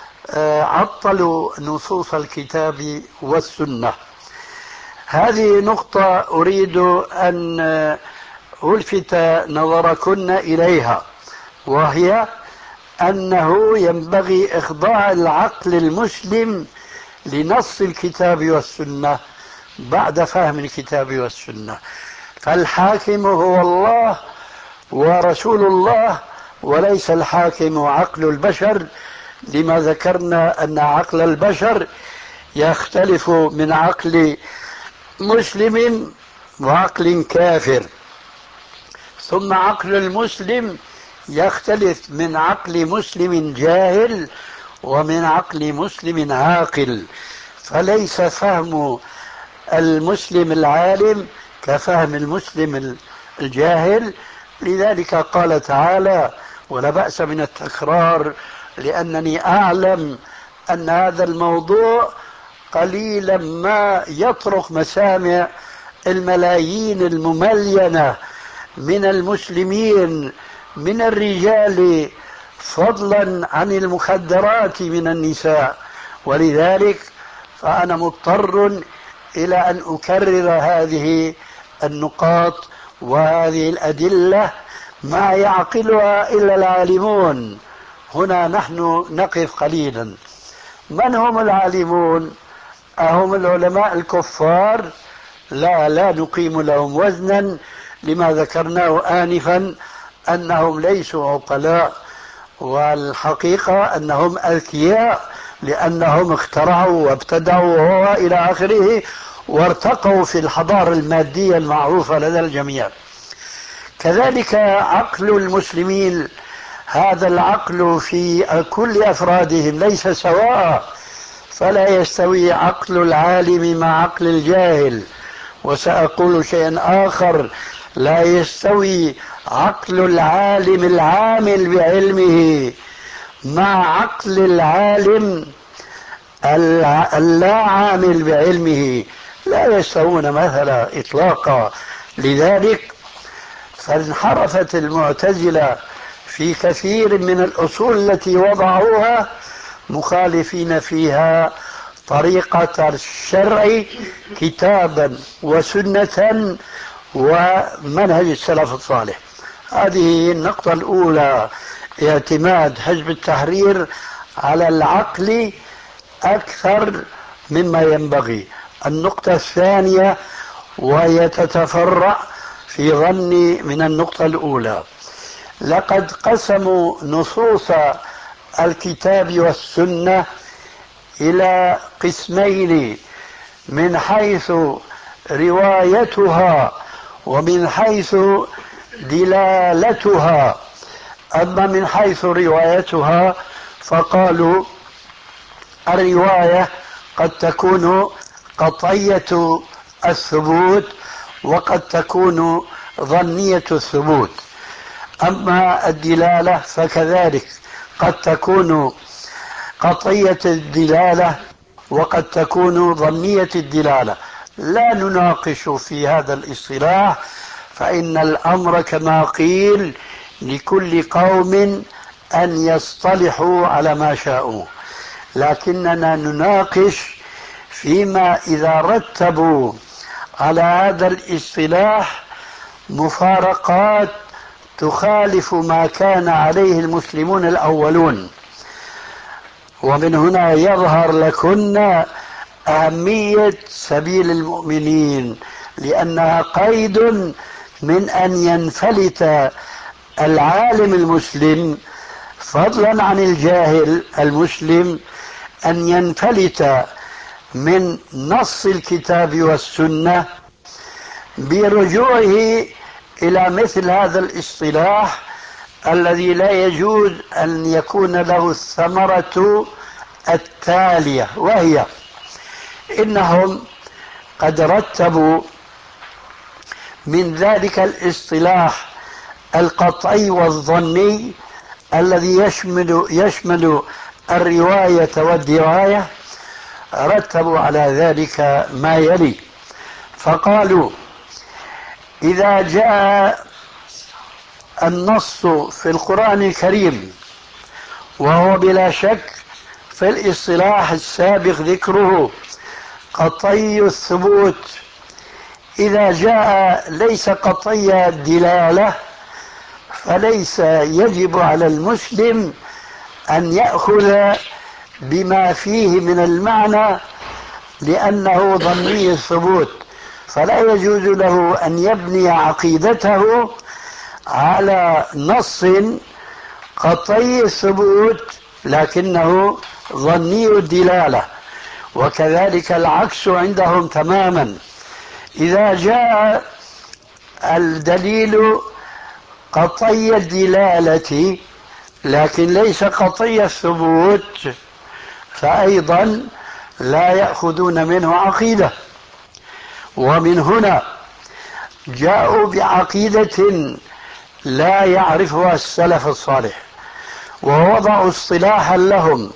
عطلوا نصوص الكتاب والسنة. هذه نقطة أريد أن ألفت نظركن إليها، وهي أنه ينبغي إخضاع العقل المسلم لنص الكتاب والسنة بعد فهم الكتاب والسنة. فالحاكم هو الله ورسول الله، وليس الحاكم عقل البشر، لما ذكرنا أن عقل البشر يختلف من عقل مسلم وعقل كافر. ثم عقل المسلم يختلف من عقل مسلم جاهل ومن عقل مسلم عاقل، فليس فهم المسلم العالم كفهم المسلم الجاهل. لذلك قال تعالى، ولا بأس من التكرار لأنني أعلم أن هذا الموضوع قليلا ما يطرق مسامع الملايين المملينة من المسلمين من الرجال، فضلا عن المخدرات من النساء. ولذلك فأنا مضطر إلى أن أكرر هذه النقاط وهذه الأدلة ما يعقلها إلا العالمون، هنا نحن نقف قليلا. من هم العالمون؟ أهم العلماء الكفار؟ لا نقيم لهم وزنا لما ذكرناه آنفا أنهم ليسوا عقلاء، والحقيقة أنهم أذكياء لأنهم اخترعوا وابتدعوا وإلى آخره، وارتقوا في الحضارة المادية المعروفة لدى الجميع. كذلك عقل المسلمين، هذا العقل في كل أفرادهم ليس سواء، فلا يستوي عقل العالم مع عقل الجاهل. وسأقول شيئا آخر: لا يستوي عقل العالم العامل بعلمه مع عقل العالم اللا عامل بعلمه، لا يستوون مثلا إطلاقا. لذلك فانحرفت المعتزلة في كثير من الأصول التي وضعوها، مخالفين فيها طريقة الشرع كتابا وسنة ومنهج السلف الصالح. هذه النقطة الأولى، اعتماد حزب التحرير على العقل أكثر مما ينبغي. النقطة الثانية، وهي تتفرع في ظني من النقطة الأولى، لقد قسموا نصوص الكتاب والسنة إلى قسمين من حيث روايتها ومن حيث دلالتها. أما من حيث روايتها فقالوا الرواية قد تكون قطعية الثبوت وقد تكون ظنية الثبوت. أما الدلالة فكذلك قد تكون قطعية الدلالة وقد تكون ظنية الدلالة. لا نناقش في هذا الاصطلاح، فإن الأمر كما قيل لكل قوم أن يصطلحوا على ما شاءوا، لكننا نناقش فيما إذا رتبوا على هذا الاصطلاح مفارقات تخالف ما كان عليه المسلمون الأولون. ومن هنا يظهر لكن أهمية سبيل المؤمنين، لأنها قيد من أن ينفلت العالم المسلم فضلا عن الجاهل المسلم، أن ينفلت من نص الكتاب والسنة برجوعه إلى مثل هذا الاصطلاح الذي لا يجوز أن يكون له الثمرة التالية، وهي إنهم قد رتبوا من ذلك الاصطلاح القطعي والظني الذي يشمل الرواية والدراية، رتبوا على ذلك ما يلي. فقالوا إذا جاء النص في القرآن الكريم، وهو بلا شك في الاصطلاح السابق ذكره قطعي الثبوت، إذا جاء ليس قطعي الدلالة فليس يجب على المسلم أن يأخذ بما فيه من المعنى لأنه ظني الثبوت، فلا يجوز له أن يبني عقيدته على نص قطعي الثبوت لكنه ظني الدلالة. وكذلك العكس عندهم تماما، إذا جاء الدليل قطعي الدلالة لكن ليس قطعي الثبوت فأيضا لا يأخذون منه عقيدة. ومن هنا جاءوا بعقيدة لا يعرفها السلف الصالح، ووضعوا اصطلاحا لهم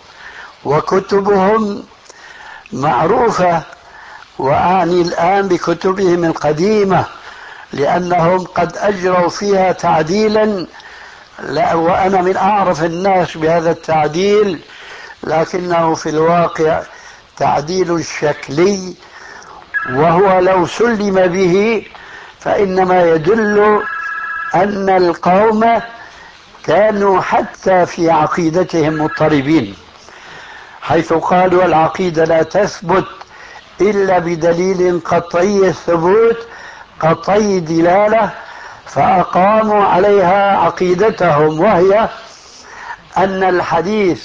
وكتبهم معروفة، وأعني الآن بكتبهم القديمة لأنهم قد أجروا فيها تعديلا، وأنا من أعرف الناس بهذا التعديل، لكنه في الواقع تعديل شكلي، وهو لو سلم به فإنما يدل أن القوم كانوا حتى في عقيدتهم مضطربين، حيث قالوا العقيدة لا تثبت إلا بدليل قطعي الثبوت قطعي دلالة، فأقاموا عليها عقيدتهم، وهي أن الحديث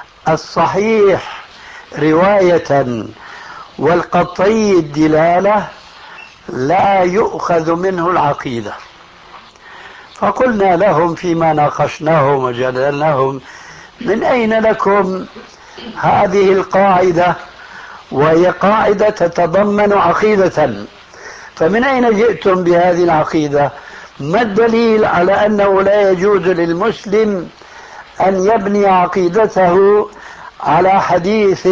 الصحيح رواية والقطعي الدلالة لا يؤخذ منه العقيدة. فقلنا لهم فيما ناقشناهم وجدلناهم: من أين لكم هذه القاعدة؟ وهي قاعدة تتضمن عقيدة، فمن أين جئتم بهذه العقيدة؟ ما الدليل على أنه لا يجوز للمسلم أن يبني عقيدته على حديث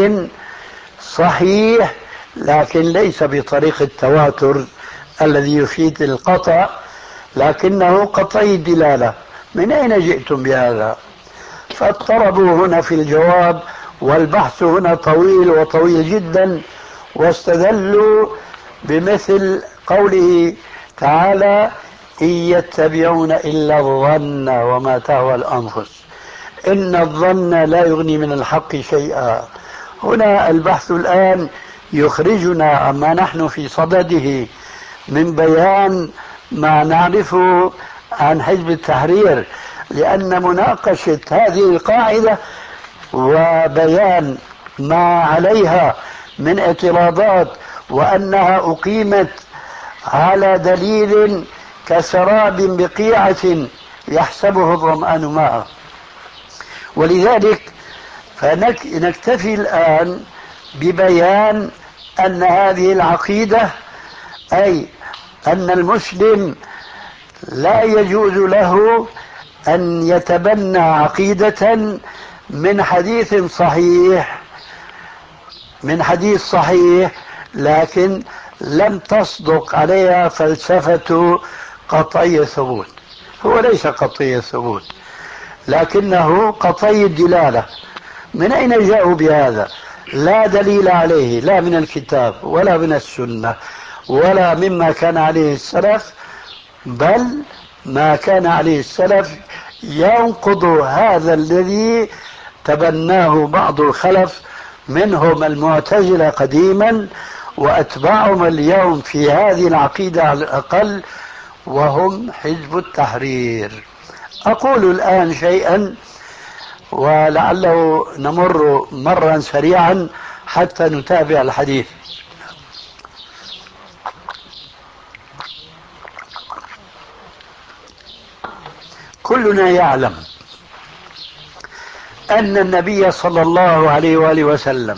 صحيح لكن ليس بطريق التواتر الذي يفيد القطع، لكنه قطعي الدلالة؟ من أين جئتم بهذا؟ فاضطربوا هنا في الجواب، والبحث هنا طويل وطويل جدا، واستدلوا بمثل قوله تعالى: إن يتبعون إلا الظن وما تهوى الأنفس إن الظن لا يغني من الحق شيئا. هنا البحث الآن يخرجنا عما نحن في صدده من بيان ما نعرفه عن حزب التحرير، لأن مناقشة هذه القاعدة وبيان ما عليها من اعتراضات وأنها أقيمت على دليل كسراب بقيعة يحسبه الظمآن ماء. ولذلك فنكتفي الآن ببيان أن هذه العقيدة، أي أن المسلم لا يجوز له أن يتبنى عقيدة من حديث صحيح لكن لم تصدق عليها فلسفة قطعي الثبوت. هو ليس قطعي الثبوت لكنه قطعي الدلالة. من أين جاءوا بهذا؟ لا دليل عليه، لا من الكتاب ولا من السنة ولا مما كان عليه السلف، بل ما كان عليه السلف ينقض هذا الذي تبناه بعض الخلف، منهم المعتزلة قديما وأتباعهم اليوم في هذه العقيدة على الأقل، وهم حزب التحرير. أقول الآن شيئا ولعله نمر مرا سريعا حتى نتابع الحديث. كلنا يعلم أن النبي صلى الله عليه وآله وسلم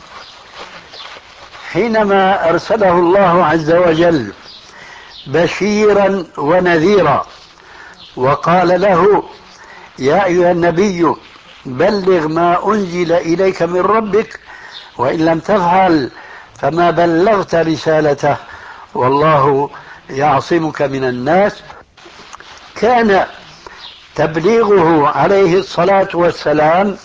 حينما أرسله الله عز وجل بشيرا ونذيرا وقال له: يا أيها النبي بلغ ما أنزل إليك من ربك وإن لم تفعل فما بلغت رسالته والله يعصمك من الناس، كان تبليغه عليه الصلاة والسلام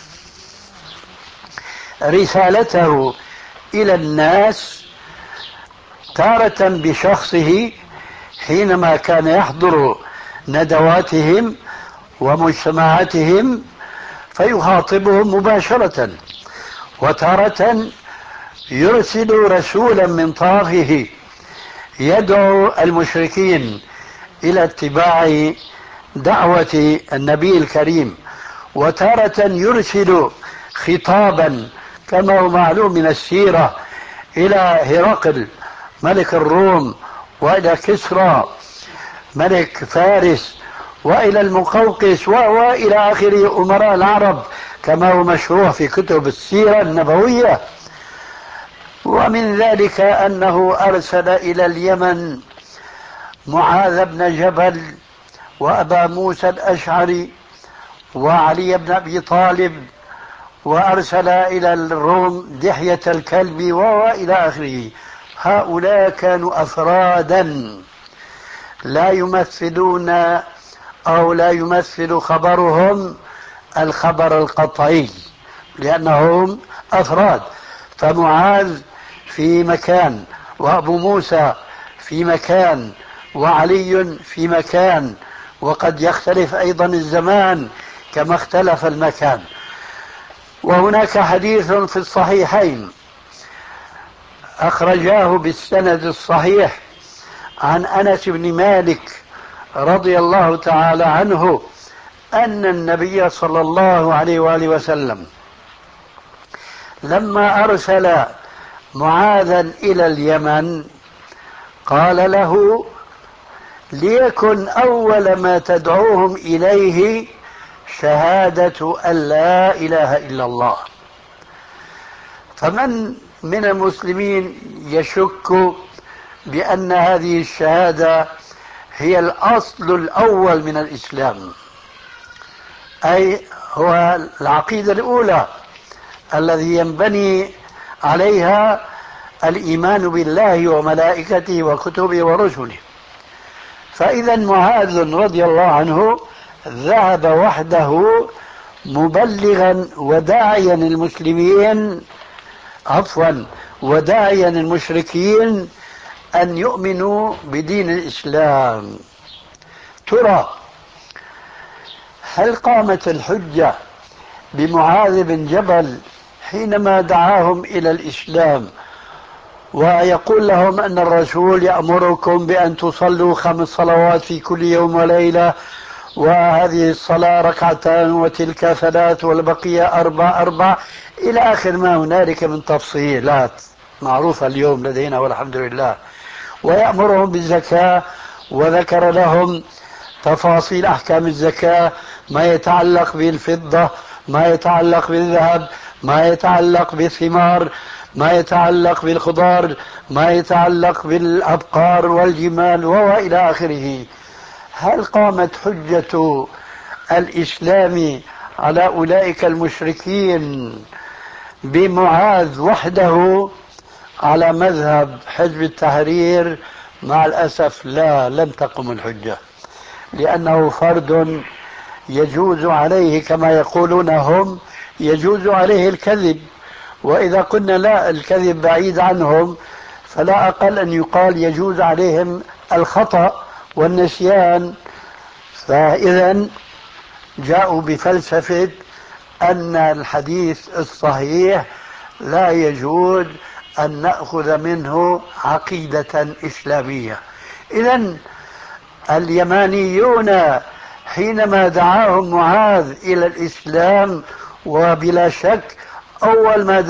رسالته إلى الناس تارة بشخصه حينما كان يحضر ندواتهم ومجتمعاتهم فيخاطبهم مباشرة، وتارة يرسل رسولا من طرفه يدعو المشركين إلى اتباع دعوة النبي الكريم، وتارة يرسل خطابا كما هو معلوم من السيرة إلى هرقل ملك الروم، وإلى كسرى ملك فارس، وإلى المقوقس وإلى آخر أمراء العرب كما هو مشروع في كتب السيرة النبوية. ومن ذلك أنه أرسل إلى اليمن معاذ بن جبل وأبا موسى الأشعري وعلي بن أبي طالب، وأرسل إلى الروم دحية الكلب وإلى آخره. هؤلاء كانوا أفرادا لا يمثلون أو لا يمثل خبرهم الخبر القطعي لأنهم أفراد، فمعاذ في مكان، وأبو موسى في مكان، وعلي في مكان، وقد يختلف أيضا الزمان كما اختلف المكان. وهناك حديث في الصحيحين أخرجاه بالسند الصحيح عن أنس بن مالك رضي الله تعالى عنه أن النبي صلى الله عليه وآله وسلم لما أرسل معاذا إلى اليمن قال له: ليكن أول ما تدعوهم إليه شهادة أن لا إله إلا الله. فمن من المسلمين يشك بأن هذه الشهادة هي الأصل الأول من الإسلام، أي هو العقيدة الأولى الذي ينبني عليها الإيمان بالله وملائكته وكتبه ورسله. فإذا معاذ رضي الله عنه ذهب وحده مبلغا وداعيا المسلمين، وداعيا المشركين أن يؤمنوا بدين الإسلام. ترى هل قامت الحجة بمعاذ بن جبل حينما دعاهم إلى الإسلام ويقول لهم أن الرسول يأمركم بأن تصلوا 5 صلوات في كل يوم وليلة، وهذه الصلاة 2 ركعتان وتلك 3 والبقية 4 إلى آخر ما هنالك من تفصيلات معروفة اليوم لدينا والحمد لله، ويأمرهم بالزكاة وذكر لهم تفاصيل أحكام الزكاة، ما يتعلق بالفضة، ما يتعلق بالذهب، ما يتعلق بالثمار، ما يتعلق بالخضار، ما يتعلق بالأبقار والجمال وإلى آخره. هل قامت حجة الإسلام على أولئك المشركين بمعاذ وحده على مذهب حزب التحرير؟ مع الأسف لا، لم تقم الحجة، لأنه فرد يجوز عليه كما يقولون هم، يجوز عليه الكذب، وإذا قلنا لا، الكذب بعيد عنهم، فلا أقل أن يقال يجوز عليهم الخطأ والنسيان. فإذا جاءوا بفلسفة أن الحديث الصحيح لا يجوز أن نأخذ منه عقيدة إسلامية. إذن اليمانيون حينما دعاهم معاذ إلى الإسلام، وبلا شك أول ما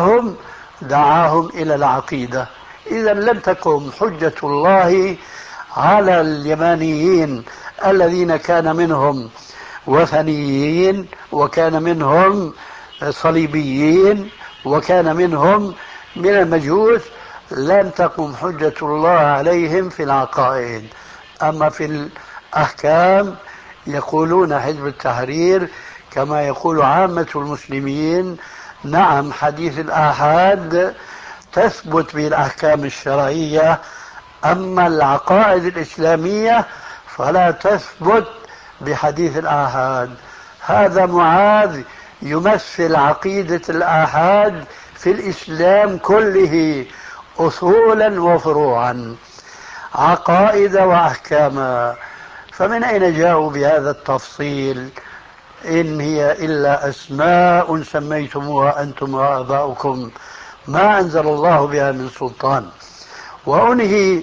دعاهم إلى العقيدة. إذا لم تكن حجة الله على اليمانيين الذين كان منهم وثنيين، وكان منهم صليبيين، وكان منهم من المجوس، لم تقم حجة الله عليهم في العقائد. أما في الأحكام يقولون حزب التحرير كما يقول عامة المسلمين: نعم، حديث الآحاد تثبت به الأحكام الشرعية، أما العقائد الإسلامية فلا تثبت بحديث الآحاد. هذا معاذ يمثل عقيدة الآحاد في الإسلام كله، أصولا وفروعا، عقائد وأحكاما. فمن أين جاءوا بهذا التفصيل؟ إن هي إلا أسماء سميتموها أنتم وآباؤكم ما أنزل الله بها من سلطان. وأنهي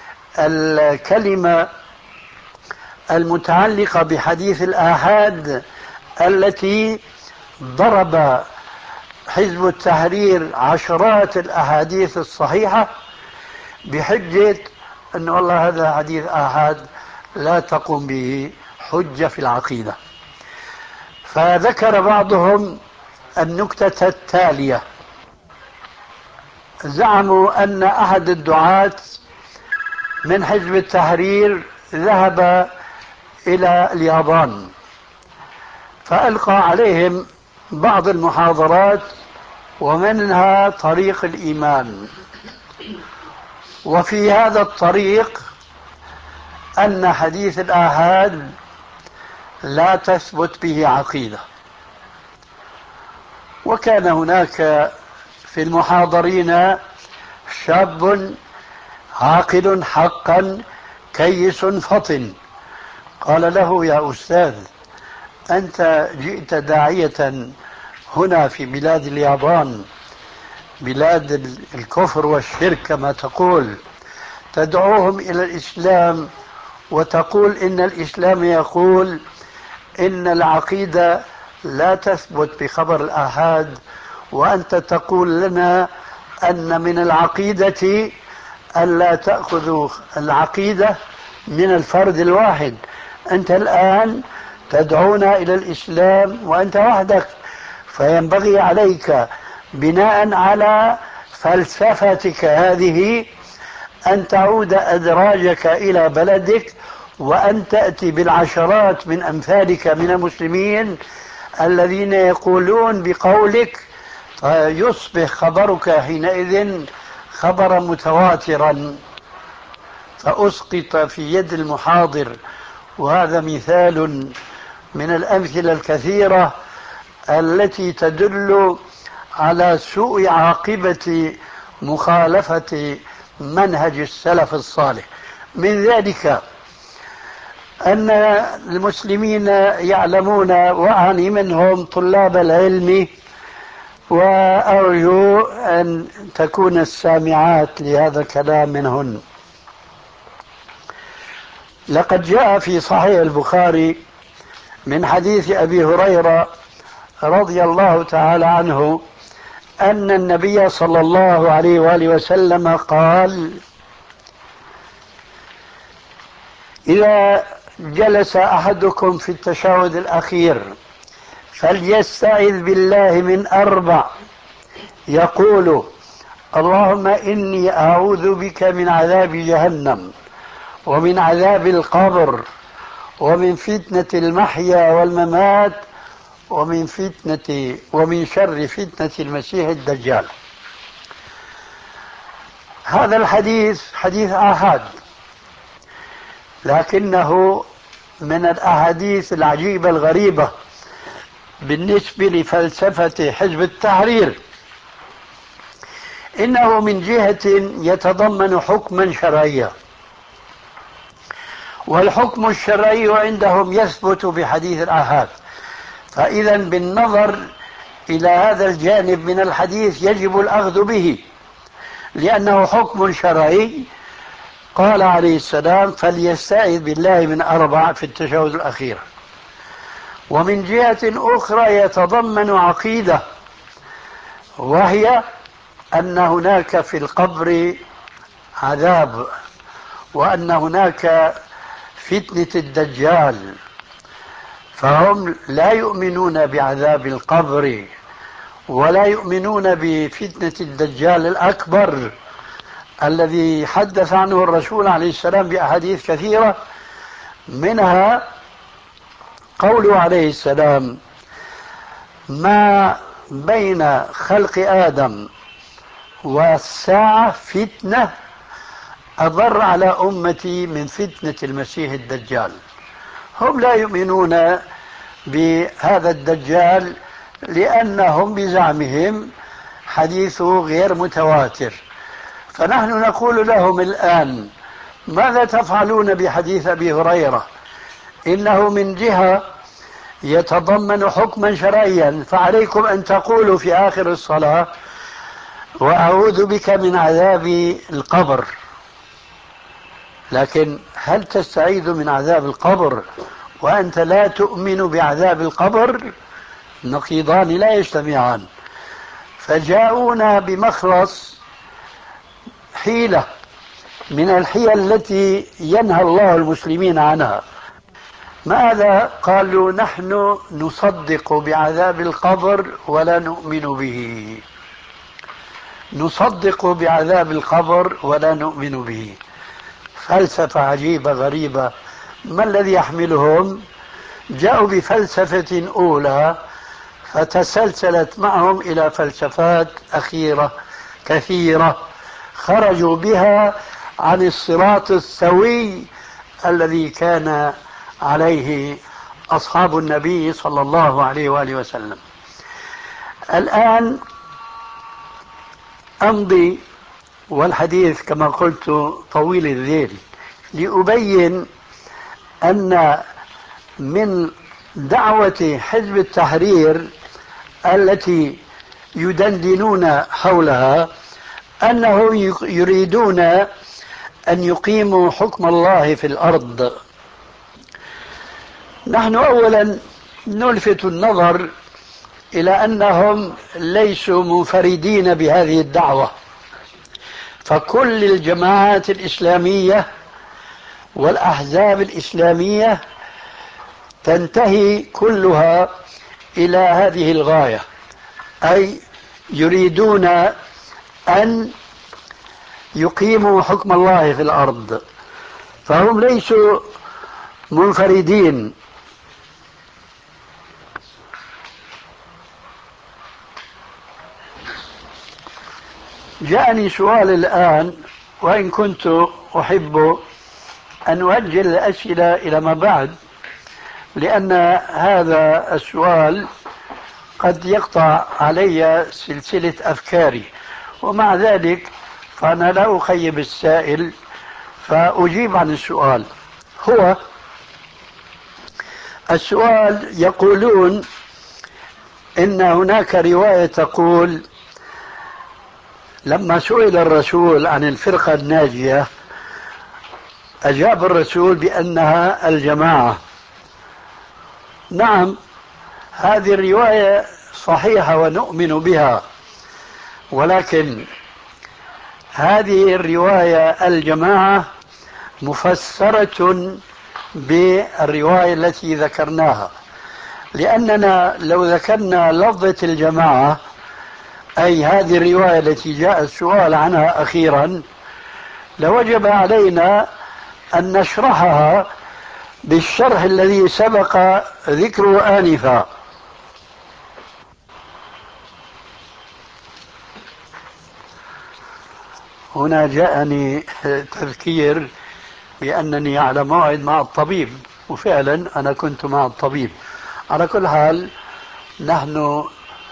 الكلمة المتعلقة بحديث الآحاد التي ضرب حزب التحرير عشرات الأحاديث الصحيحة بحجة أن والله هذا حديث آحاد لا تقوم به حجة في العقيدة. فذكر بعضهم النكتة التالية: زعموا أن أحد الدعاة من حزب التحرير ذهب إلى اليابان فألقى عليهم بعض المحاضرات ومنها طريق الإيمان، وفي هذا الطريق أن حديث الآحاد لا تثبت به عقيدة. وكان هناك في المحاضرين شاب عاقل حقا كيس فطن، قال له: يا أستاذ، أنت جئت داعية هنا في بلاد اليابان، بلاد الكفر والشرك كما تقول، تدعوهم إلى الإسلام وتقول إن الإسلام يقول إن العقيدة لا تثبت بخبر الآحاد، وأنت تقول لنا أن من العقيدة ألا تأخذوا العقيدة من الفرد الواحد. أنت الآن تدعونا إلى الإسلام وأنت وحدك، فينبغي عليك بناء على فلسفتك هذه أن تعود أدراجك إلى بلدك، وأن تأتي بالعشرات من أمثالك من المسلمين الذين يقولون بقولك، يصبح خبرك حينئذ خبرا متواترا، فأسقط في يد المحاضر. وهذا مثال من الأمثلة الكثيرة التي تدل على سوء عاقبة مخالفة منهج السلف الصالح. من ذلك أن المسلمين يعلمون، وأعني منهم طلاب العلم، وأرجو أن تكون السامعات لهذا الكلام منهن. لقد جاء في صحيح البخاري من حديث أبي هريرة رضي الله تعالى عنه أن النبي صلى الله عليه وآله وسلم قال: إذا جلس أحدكم في التشهد الأخير فليستعذ بالله من 4، يقول: اللهم إني أعوذ بك من عذاب جهنم، ومن عذاب القبر، ومن فتنة المحيا والممات، ومن شر فتنة المسيح الدجال. هذا الحديث حديث آحاد، لكنه من الأحاديث العجيبة الغريبة بالنسبة لفلسفة حزب التحرير. إنه من جهة يتضمن حكما شرعيا، والحكم الشرعي عندهم يثبت بحديث الآحاد، فإذا بالنظر إلى هذا الجانب من الحديث يجب الأخذ به، لأنه حكم شرعي. قال عليه السلام: فليستعذ بالله من 4 في التشهد الأخير. ومن جهة أخرى يتضمن عقيدة، وهي أن هناك في القبر عذاب، وأن هناك فتنة الدجال، فهم لا يؤمنون بعذاب القبر ولا يؤمنون بفتنة الدجال الأكبر الذي حدث عنه الرسول عليه السلام بأحاديث كثيرة، منها قوله عليه السلام: ما بين خلق آدم والساعة فتنة أضر على أمتي من فتنة المسيح الدجال. هم لا يؤمنون بهذا الدجال لأنهم بزعمهم حديثه غير متواتر. فنحن نقول لهم الآن: ماذا تفعلون بحديث أبي هريرة؟ إنه من جهة يتضمن حكما شرعيا، فعليكم أن تقولوا في آخر الصلاة: وأعوذ بك من عذاب القبر. لكن هل تستعيذ من عذاب القبر وأنت لا تؤمن بعذاب القبر؟ نقيضان لا يجتمعان. فجاءونا بمخلص حيلة من الحيل التي ينهى الله المسلمين عنها. ماذا قالوا؟ نحن نصدق بعذاب القبر ولا نؤمن به. نصدق بعذاب القبر ولا نؤمن به. فلسفة عجيبة غريبة. ما الذي يحملهم؟ جاءوا بفلسفة أولى فتسلسلت معهم إلى فلسفات أخيرة كثيرة خرجوا بها عن الصراط السوي الذي كان عليه أصحاب النبي صلى الله عليه وآله وسلم. الآن أمضي، والحديث كما قلت طويل الذيل، لأبين أن من دعوة حزب التحرير التي يدندنون حولها أنهم يريدون أن يقيموا حكم الله في الأرض. نحن أولا نلفت النظر إلى أنهم ليسوا منفردين بهذه الدعوة، فكل الجماعات الإسلامية والأحزاب الإسلامية تنتهي كلها إلى هذه الغاية، أي يريدون أن يقيموا حكم الله في الأرض، فهم ليسوا منفردين. جاءني سؤال الآن، وإن كنت أحب أن أؤجل الأسئلة إلى ما بعد، لأن هذا السؤال قد يقطع علي سلسلة أفكاري، ومع ذلك فأنا لا أخيب السائل فأجيب عن السؤال. هو السؤال يقولون إن هناك رواية تقول لما سئل الرسول عن الفرقة الناجية أجاب الرسول بأنها الجماعة. نعم، هذه الرواية صحيحة ونؤمن بها، ولكن هذه الرواية الجماعة مفسرة بالرواية التي ذكرناها، لأننا لو ذكرنا لفظة الجماعة أي هذه الرواية التي جاء السؤال عنها أخيرا لوجب علينا أن نشرحها بالشرح الذي سبق ذكره آنفا. هنا جاءني تذكير بأنني على موعد مع الطبيب، وفعلا أنا كنت مع الطبيب. على كل حال نحن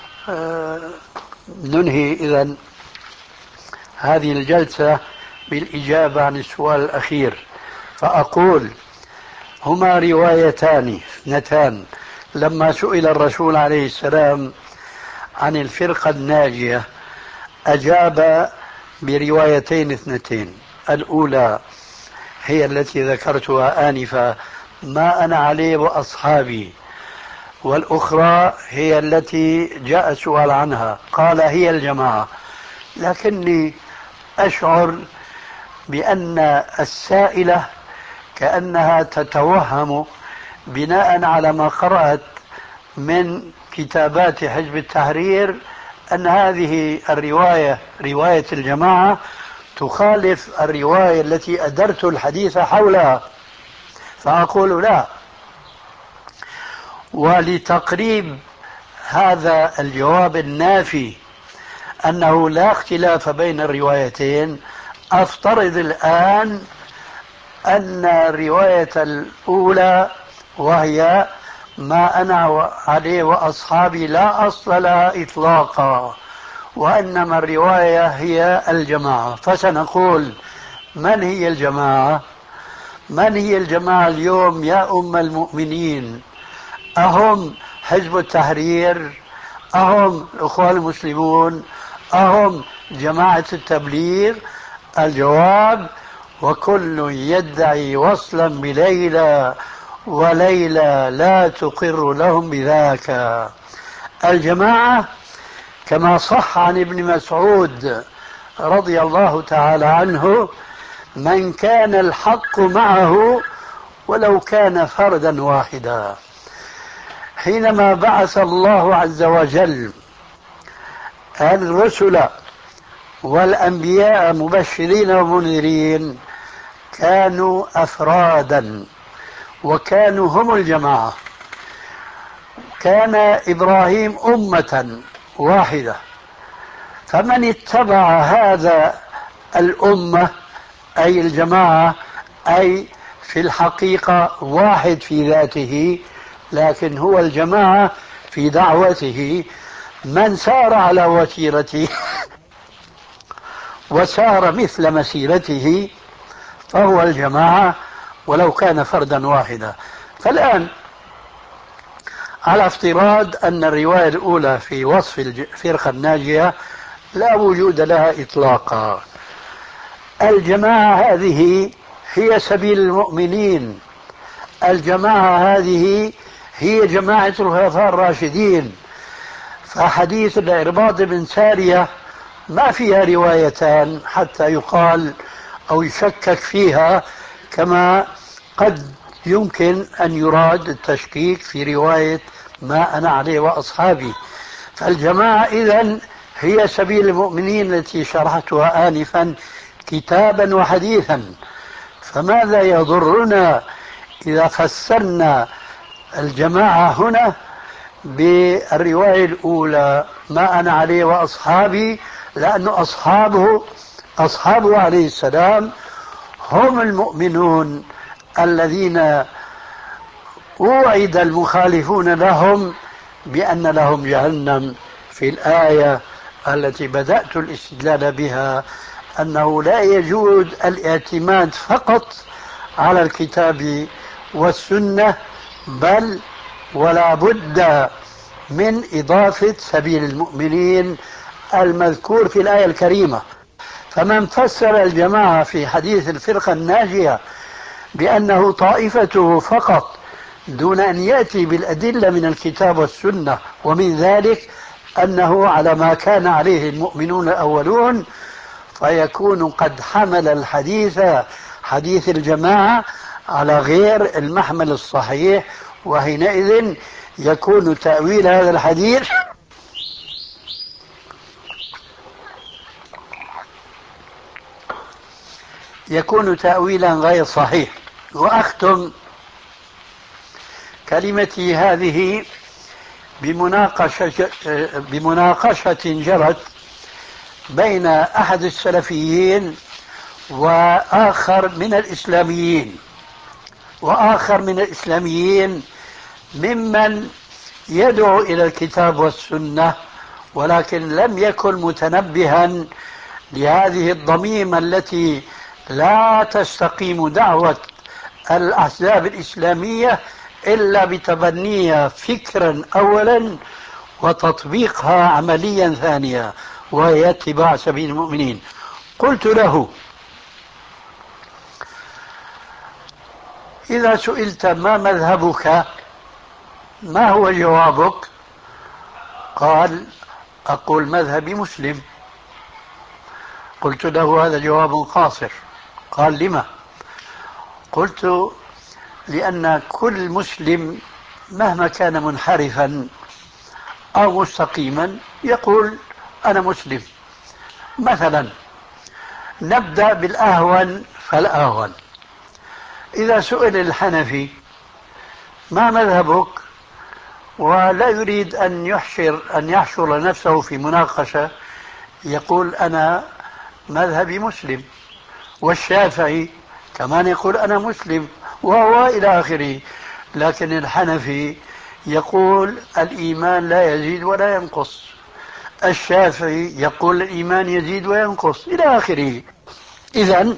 ننهي إذن هذه الجلسة بالإجابة عن السؤال الأخير، فأقول هما روايتان اثنتان. لما سئل الرسول عليه السلام عن الفرقة الناجية أجاب بروايتين اثنتين، الأولى هي التي ذكرتها آنفا ما أنا عليه وأصحابي، والأخرى هي التي جاء السؤال عنها قال هي الجماعة. لكني أشعر بأن السائلة كأنها تتوهم بناء على ما قرأت من كتابات حزب التحرير أن هذه الرواية رواية الجماعة تخالف الرواية التي أدرت الحديث حولها، فأقول لا. ولتقريب هذا الجواب النافي أنه لا اختلاف بين الروايتين، أفترض الآن أن الرواية الأولى وهي ما أنا عليه وأصحابي لا أصل لها إطلاقا، وإنما الرواية هي الجماعة. فسنقول من هي الجماعة؟ من هي الجماعة اليوم يا أم المؤمنين؟ أهم حزب التحرير؟ أهم الأخوان المسلمون؟ أهم جماعة التبليغ؟ الجواب وكل يدعي وصلا بليلى وليلى لا تقر لهم بذاك. الجماعة كما صح عن ابن مسعود رضي الله تعالى عنه من كان الحق معه ولو كان فردا واحدا. حينما بعث الله عز وجل الرسل والأنبياء مبشرين ومنذرين كانوا أفرادا وكانوا هم الجماعة. كان إبراهيم أمة واحدة، فمن اتبع هذا الأمة أي الجماعة أي في الحقيقة واحد في ذاته لكن هو الجماعة في دعوته، من سار على وتيرته وسار مثل مسيرته فهو الجماعة، ولو كان فردا واحدا. فالآن على افتراض أن الرواية الأولى في وصف الفرقة الناجية لا وجود لها إطلاقا، الجماعة هذه هي سبيل المؤمنين، الجماعة هذه هي جماعة الخلفاء الراشدين، فحديث العرباض بن سارية ما فيها روايتان حتى يقال أو يشكك فيها، كما قد يمكن أن يراد التشكيك في رواية ما أنا عليه وأصحابي. فالجماعة إذن هي سبيل المؤمنين التي شرحتها آنفا كتابا وحديثا، فماذا يضرنا إذا فسرنا الجماعة هنا بالرواية الأولى ما أنا عليه وأصحابي، لأن أصحابه عليه السلام هم المؤمنون الذين وعد المخالفون لهم بأن لهم جهنم في الآية التي بدأت الاستدلال بها، أنه لا يجوز الاعتماد فقط على الكتاب والسنة، بل ولا بد من إضافة سبيل المؤمنين المذكور في الآية الكريمة. فمن فسر الجماعة في حديث الفرقة الناجية بأنه طائفته فقط دون أن يأتي بالأدلة من الكتاب والسنة، ومن ذلك أنه على ما كان عليه المؤمنون الأولون، فيكون قد حمل الحديث حديث الجماعة على غير المحمل الصحيح، وحينئذ يكون تأويل هذا الحديث يكون تأويلا غير صحيح. وأختم كلمتي هذه بمناقشة جرت بين أحد السلفيين وآخر من الإسلاميين ممن يدعو إلى الكتاب والسنة، ولكن لم يكن متنبها لهذه الضميمة التي لا تستقيم دعوة الأحزاب الإسلامية إلا بتبنيها فكرا أولا وتطبيقها عمليا ثانيا، وهي اتباع سبيل المؤمنين. قلت له: إذا سئلت ما مذهبك ما هو جوابك؟ قال: أقول مذهبي مسلم. قلت له: هذا جواب قاصر. قال: لما؟ قلت: لأن كل مسلم مهما كان منحرفا أو مستقيما يقول أنا مسلم. مثلا نبدأ بالأهون فالأهون، إذا سئل الحنفي ما مذهبك ولا يريد أن يحشر نفسه في مناقشة، يقول أنا مذهبي مسلم. والشافعي كمان يقول أنا مسلم، وهو إلى آخره. لكن الحنفي يقول الإيمان لا يزيد ولا ينقص، الشافعي يقول الإيمان يزيد وينقص، إلى آخره. إذن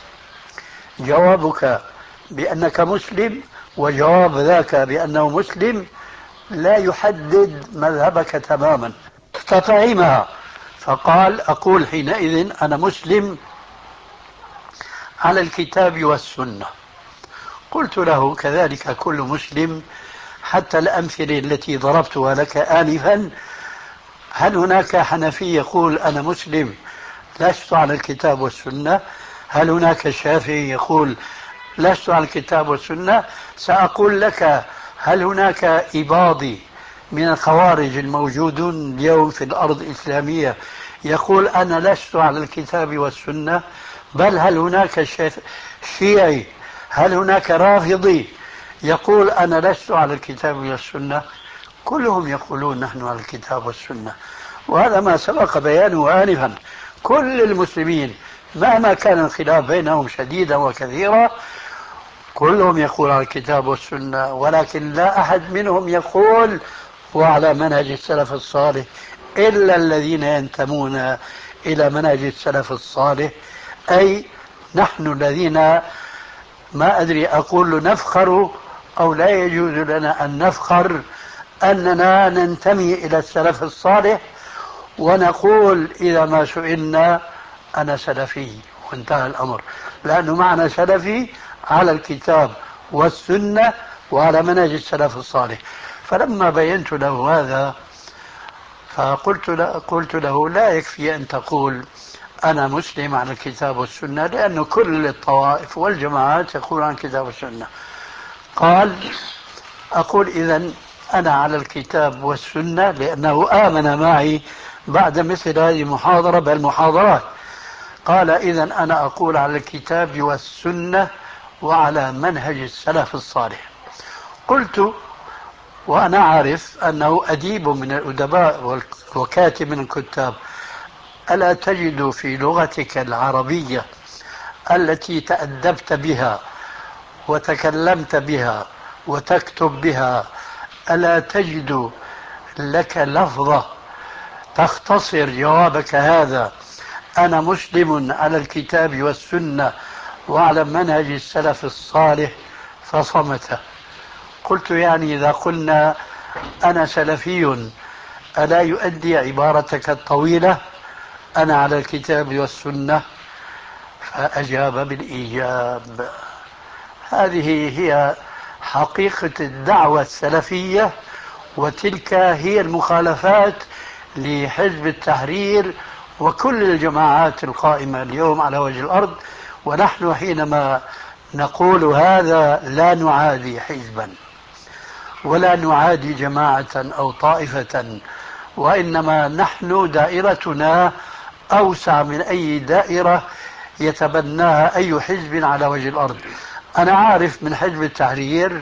جوابك بأنك مسلم وجواب ذاك بأنه مسلم لا يحدد مذهبك تماما. ففهمها فقال: أقول حينئذ أنا مسلم على الكتاب والسنة. قلت له: كذلك كل مسلم، حتى الأمثلة التي ضربتها لك آنفا، هل هناك حنفي يقول أنا مسلم لست على الكتاب والسنة؟ هل هناك شافعي يقول لست على الكتاب والسنة؟ سأقول لك: هل هناك إباضي من الخوارج الموجودون اليوم في الأرض الإسلامية يقول أنا لست على الكتاب والسنة؟ بل هل هناك شيعي، هل هناك رافضي يقول أنا لست على الكتاب والسنة؟ كلهم يقولون نحن على الكتاب والسنة، وهذا ما سبق بيانه آنفا. كل المسلمين مهما كان الخلاف بينهم شديدا وكثيرا كلهم يقول على الكتاب والسنة، ولكن لا أحد منهم يقول وعلى منهج السلف الصالح إلا الذين ينتمون إلى منهج السلف الصالح، أي نحن الذين ما أدري أقول نفخر أو لا يجوز لنا أن نفخر أننا ننتمي إلى السلف الصالح ونقول إذا ما سئلنا أنا سلفي وانتهى الأمر، لأنه معنى سلفي على الكتاب والسنة وعلى منهج السلف الصالح. فلما بينت له هذا قلت له لا يكفي أن تقول أنا مسلم على الكتاب والسنة، لأنه كل الطوائف والجماعات يقول عن الكتاب والسنة. قال أقول إذن أنا على الكتاب والسنة، لأنه آمن معي بعد مثل هذه المحاضرة بل محاضرات. قال إذن أنا أقول على الكتاب والسنة وعلى منهج السلف الصالح. قلت وأنا عارف أنه أديب من الأدباء وكاتب من الكتاب، ألا تجد في لغتك العربية التي تأدبت بها وتكلمت بها وتكتب بها، ألا تجد لك لفظة تختصر جوابك هذا أنا مسلم على الكتاب والسنة وعلى منهج السلف الصالح؟ فصمت. قلت يعني إذا قلنا أنا سلفي ألا يؤدي عبارتك الطويلة أنا على الكتاب والسنة؟ فأجاب بالإيجاب. هذه هي حقيقة الدعوة السلفية، وتلك هي المخالفات لحزب التحرير وكل الجماعات القائمة اليوم على وجه الأرض. ونحن حينما نقول هذا لا نعادي حزبا ولا نعادي جماعة أو طائفة، وإنما نحن دائرتنا أوسع من أي دائرة يتبناها أي حزب على وجه الأرض. أنا عارف من حزب التحرير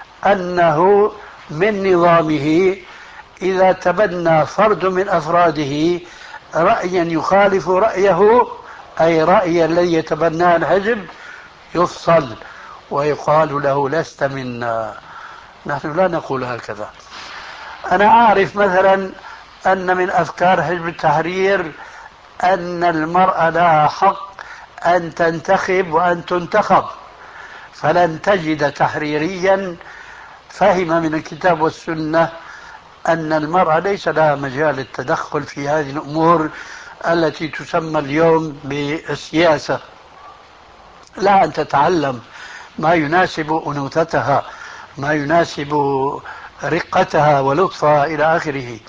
أنه من نظامه إذا تبنى فرد من أفراده رأيا يخالف رأيه، أي رأي الذي يتبناه الحزب، يفصل ويقال له لست منا. نحن لا نقول هكذا. أنا عارف مثلا أن من أفكار حزب التحرير أن المرأة لها حق أن تنتخب وأن تنتخب، فلن تجد تحريريا فهم من الكتاب والسنة أن المرأة ليس لها مجال التدخل في هذه الأمور التي تسمى اليوم بالسياسة، لا أن تتعلم ما يناسب أنوثتها، ما يناسب رقتها ولطفها إلى آخره.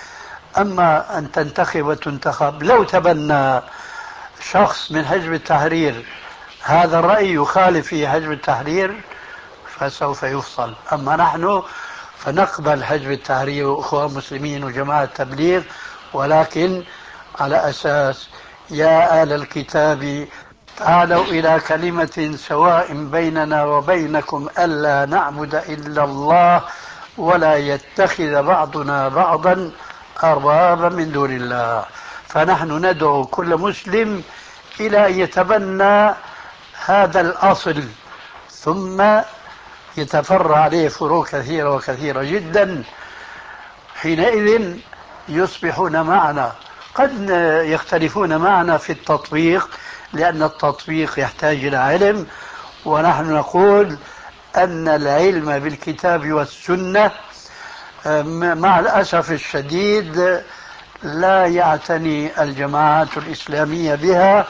أما أن تنتخب وتنتخب، لو تبنى شخص من حزب التحرير هذا الرأي يخالف في حزب التحرير فسوف يفصل. أما نحن فنقبل حزب التحرير وأخوان مسلمين وجماعة تبليغ، ولكن على أساس يا أهل الكتاب تعالوا إلى كلمة سواء بيننا وبينكم ألا نعبد إلا الله ولا يتخذ بعضنا بعضا أربابا من دون الله. فنحن ندعو كل مسلم إلى أن يتبنى هذا الأصل، ثم يتفرع عليه فروع كثيرة وكثيرة جدا. حينئذ يصبحون معنا. قد يختلفون معنا في التطبيق، لأن التطبيق يحتاج إلى علم، ونحن نقول أن العلم بالكتاب والسنة مع الأسف الشديد لا يعتني الجماعات الإسلامية بها،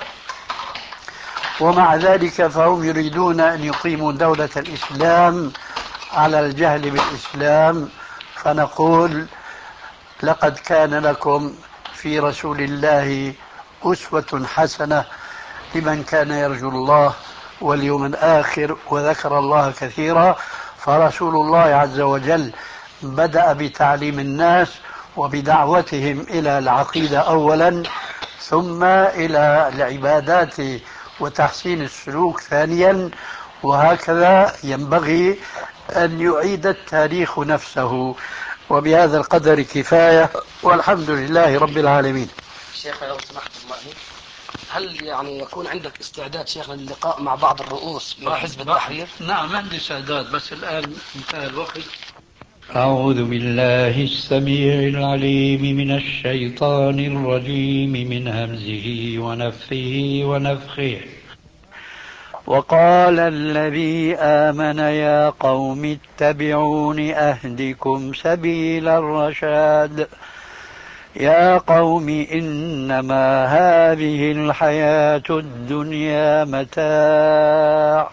ومع ذلك فهم يريدون أن يقيموا دولة الإسلام على الجهل بالإسلام. فنقول لقد كان لكم في رسول الله أسوة حسنة لمن كان يرجو الله واليوم الآخر وذكر الله كثيرا. فرسول الله عز وجل بدأ بتعليم الناس وبدعوتهم إلى العقيدة أولا، ثم إلى العبادات وتحسين السلوك ثانيا، وهكذا ينبغي أن يعيد التاريخ نفسه. وبهذا القدر كفاية، والحمد لله رب العالمين. شيخنا لو سمحت معي، هل يعني يكون عندك استعداد شيخنا للقاء مع بعض الرؤوس من حزب التحرير؟ نعم عندي استعداد، بس الآن انتهى الوقت. أعوذ بالله السميع العليم من الشيطان الرجيم من همزه ونفثه ونفخه. وقال الذي آمن يا قوم اتبعون أهدكم سبيل الرشاد يا قوم إنما هذه الحياة الدنيا متاع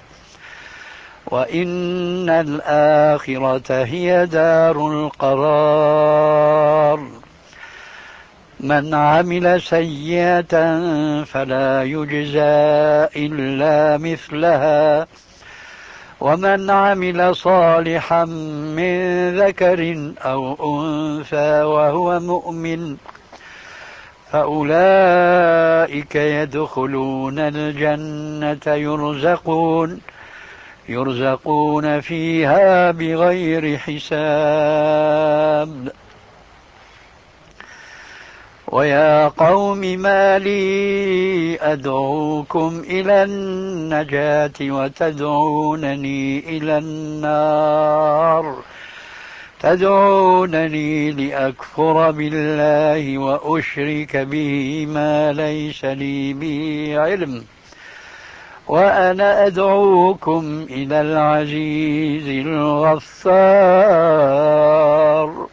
وإن الآخرة هي دار القرار من عمل سيئة فلا يجزى إلا مثلها ومن عمل صالحا من ذكر أو أنثى وهو مؤمن فأولئك يدخلون الجنة يرزقون فيها بغير حساب ويا قوم ما لي أدعوكم إلى النجاة وتدعونني إلى النار تدعونني لأكفر بالله وأشرك به ما ليس لي به علم وأنا أدعوكم إلى العزيز الغفار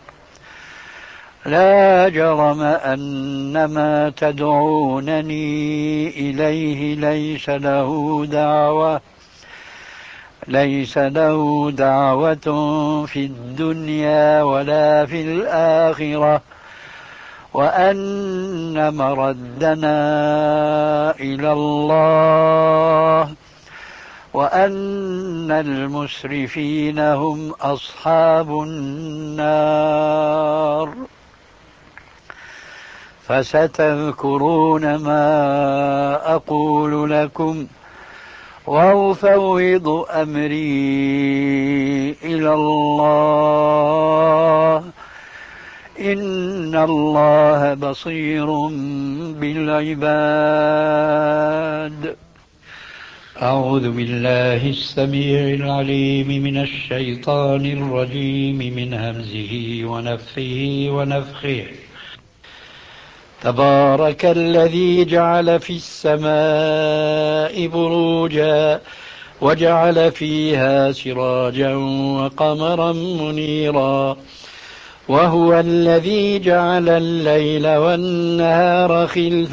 لا جرم أن ما تدعونني إليه ليس له دعوة في الدنيا ولا في الآخرة وأن مردنا إلى الله وأن المسرفين هم أصحاب النار فستذكرون ما أقول لكم وأفوض أمري إلى الله إن الله بصير بالعباد أعوذ بالله السميع العليم من الشيطان الرجيم من همزه ونفخه ونفخه تبارك الذي جعل في السماء بروجا وجعل فيها سراجا وقمرا منيرا وهو الذي جعل الليل والنهار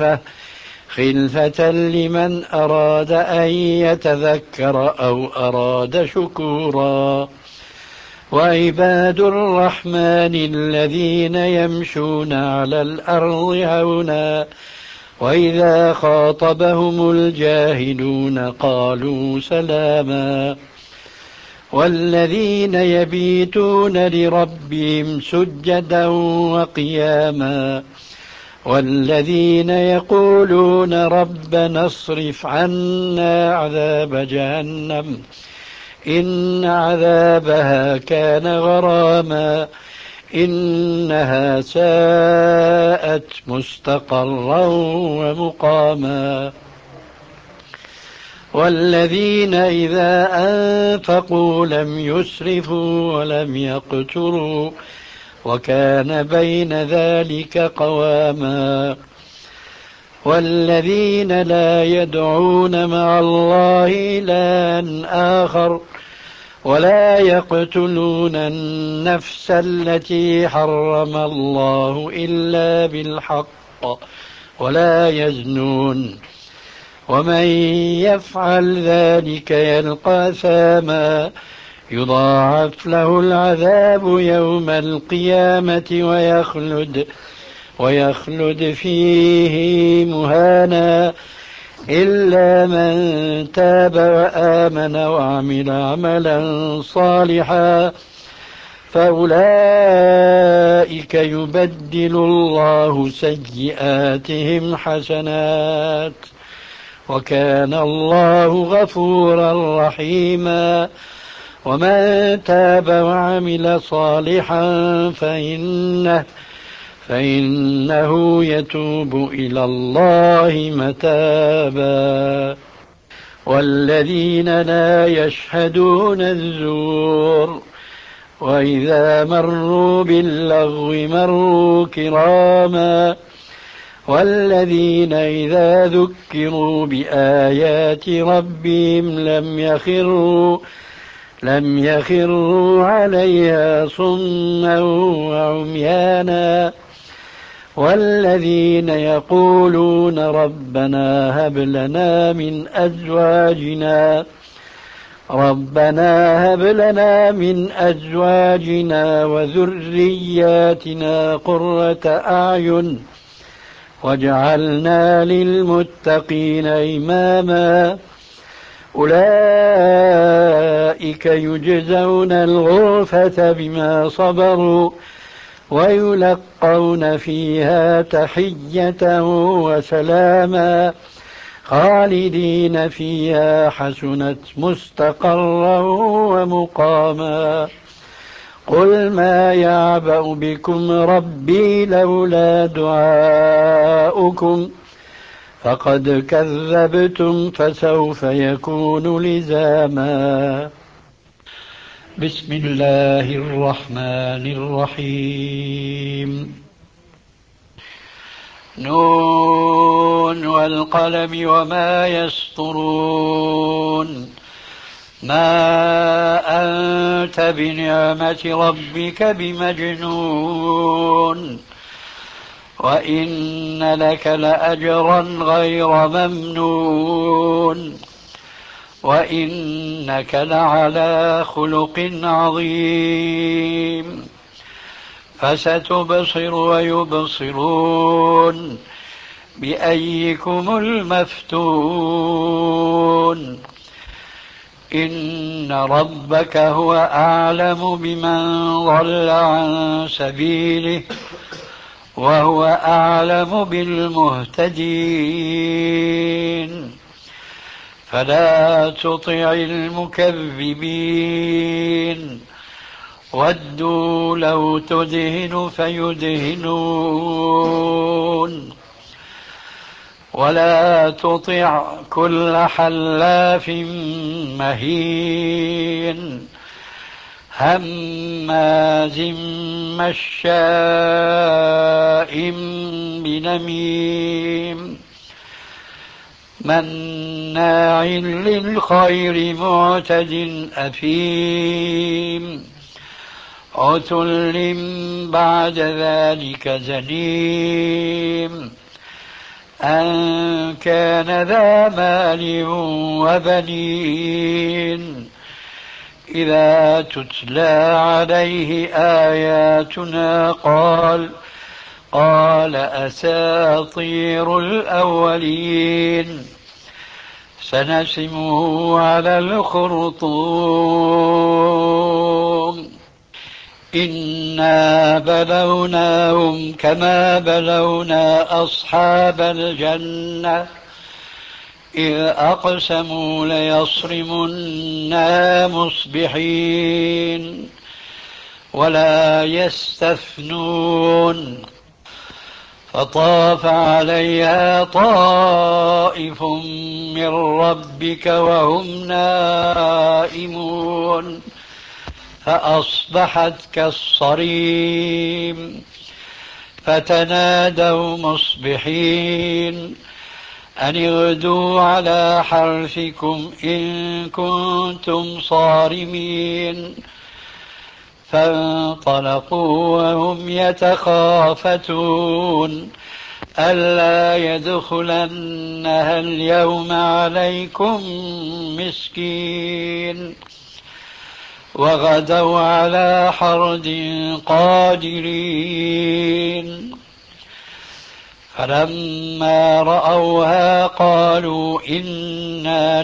خلفة لمن أراد أن يتذكر أو أراد شكورا وعباد الرحمن الذين يمشون على الأرض هونا وإذا خاطبهم الجاهلون قالوا سلاما والذين يبيتون لربهم سجدا وقياما والذين يقولون ربنا اصرف عنا عذاب جهنم إن عذابها كان غراما إنها ساءت مستقرا ومقاما والذين إذا أنفقوا لم يسرفوا ولم يقتروا وكان بين ذلك قواما والذين لا يدعون مع الله إلها آخر ولا يقتلون النفس التي حرم الله إلا بالحق ولا يزنون ومن يفعل ذلك يلقى أثاما يضاعف له العذاب يوم القيامة ويخلد فيه مهانا إلا من تاب وآمن وعمل عملا صالحا فأولئك يبدل الله سيئاتهم حسنات وكان الله غفورا رحيما ومن تاب وعمل صالحا فإنه يتوب إلى الله متابا والذين لا يشهدون الزور وإذا مروا باللغو مروا كراما والذين إذا ذكروا بآيات ربهم لم يخروا عليها صما وعميانا والذين يقولون ربنا هب لنا من أزواجنا وذرياتنا قرة أعين واجعلنا للمتقين إماما أولئك يجزون الغرفة بما صبروا ويلقون فيها تحية وسلاما خالدين فيها حسنت مستقرا ومقاما قل ما يعبأ بكم ربي لولا دعاؤكم فقد كذبتم فسوف يكون لزاما بسم الله الرحمن الرحيم نون والقلم وما يسطرون ما أنت بنعمة ربك بمجنون وإن لك لأجرا غير ممنون وإنك لعلى خلق عظيم فستبصر ويبصرون بأيكم المفتون إن ربك هو أعلم بمن ضل عن سبيله وهو أعلم بالمهتدين فلا تطع المكذبين ودوا لو تدهن فيدهنون ولا تطع كل حلاف مهين هماز مشاء بنميم مناع للخير معتد أثيم عتل بعد ذلك زنيم أن كان ذا مال وبنين إذا تتلى عليه آياتنا قال أساطير الأولين سنسمه على الخرطوم إنا بلوناهم كما بلونا أصحاب الجنة إذ أقسموا ليصرمنها مصبحين ولا يستثنون فطاف عليها طائف من ربك وهم نائمون فأصبحت كالصريم فتنادوا مصبحين أن اغدوا على حرثكم إن كنتم صارمين فانطلقوا وهم يتخافتون ألا يدخلنها اليوم عليكم مسكين وغدوا على حرد قادرين فلما رأوها قالوا إنا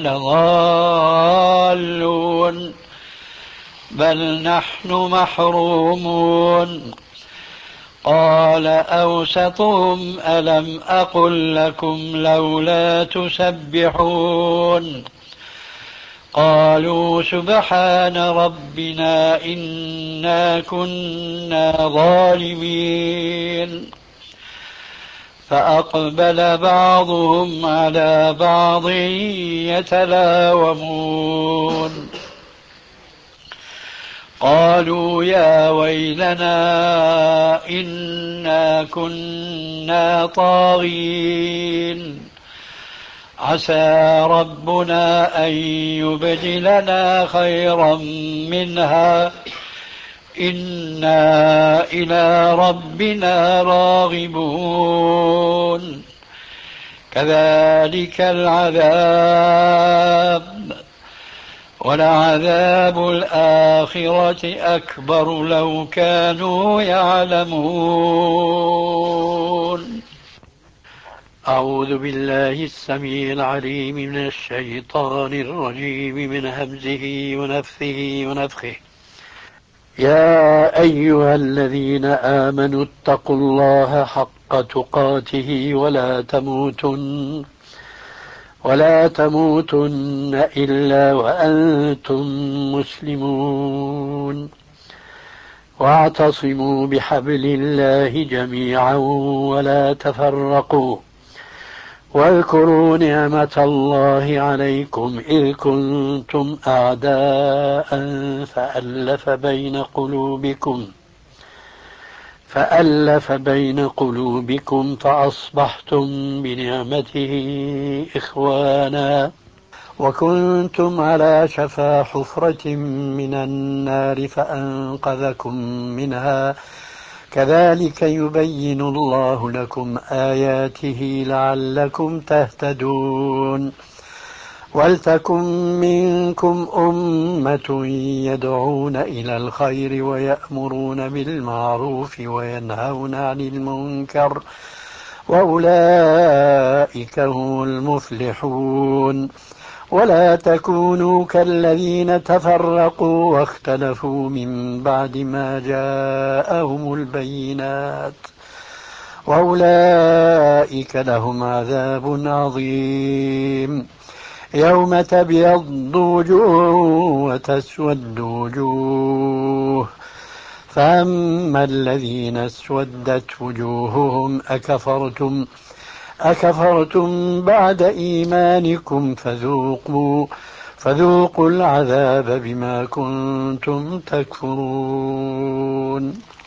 لضالون بل نحن محرومون قال أوسطهم ألم أقل لكم لولا تسبحون قالوا سبحان ربنا إنا كنا ظالمين فأقبل بعضهم على بعض يتلاومون قالوا يا ويلنا إنا كنا طاغين عسى ربنا أن يبدلنا خيرا منها إنا إلى ربنا راغبون كذلك العذاب ولعذاب الآخرة أكبر لو كانوا يعلمون. أعوذ بالله السميع العليم من الشيطان الرجيم من همزه ونفثه ونفخه. يا أيها الذين آمنوا اتقوا الله حق تقاته ولا تموتن إلا وأنتم مسلمون واعتصموا بحبل الله جميعا ولا تفرقوا واذكروا نعمة الله عليكم إذ كنتم أعداء فألف بين قلوبكم فأصبحتم بنعمته إخوانا وكنتم على شفا حفرة من النار فأنقذكم منها كذلك يبين الله لكم آياته لعلكم تهتدون. ولتكن منكم أمة يدعون إلى الخير ويأمرون بالمعروف وينهون عن المنكر وأولئك هم المفلحون. ولا تكونوا كالذين تفرقوا واختلفوا من بعد ما جاءهم البينات وأولئك لهم عذاب عظيم. يوم تبيض وجوه وتسود وجوه فأما الذين اسودت وجوههم أكفرتم بعد إيمانكم فذوقوا العذاب بما كنتم تكفرون.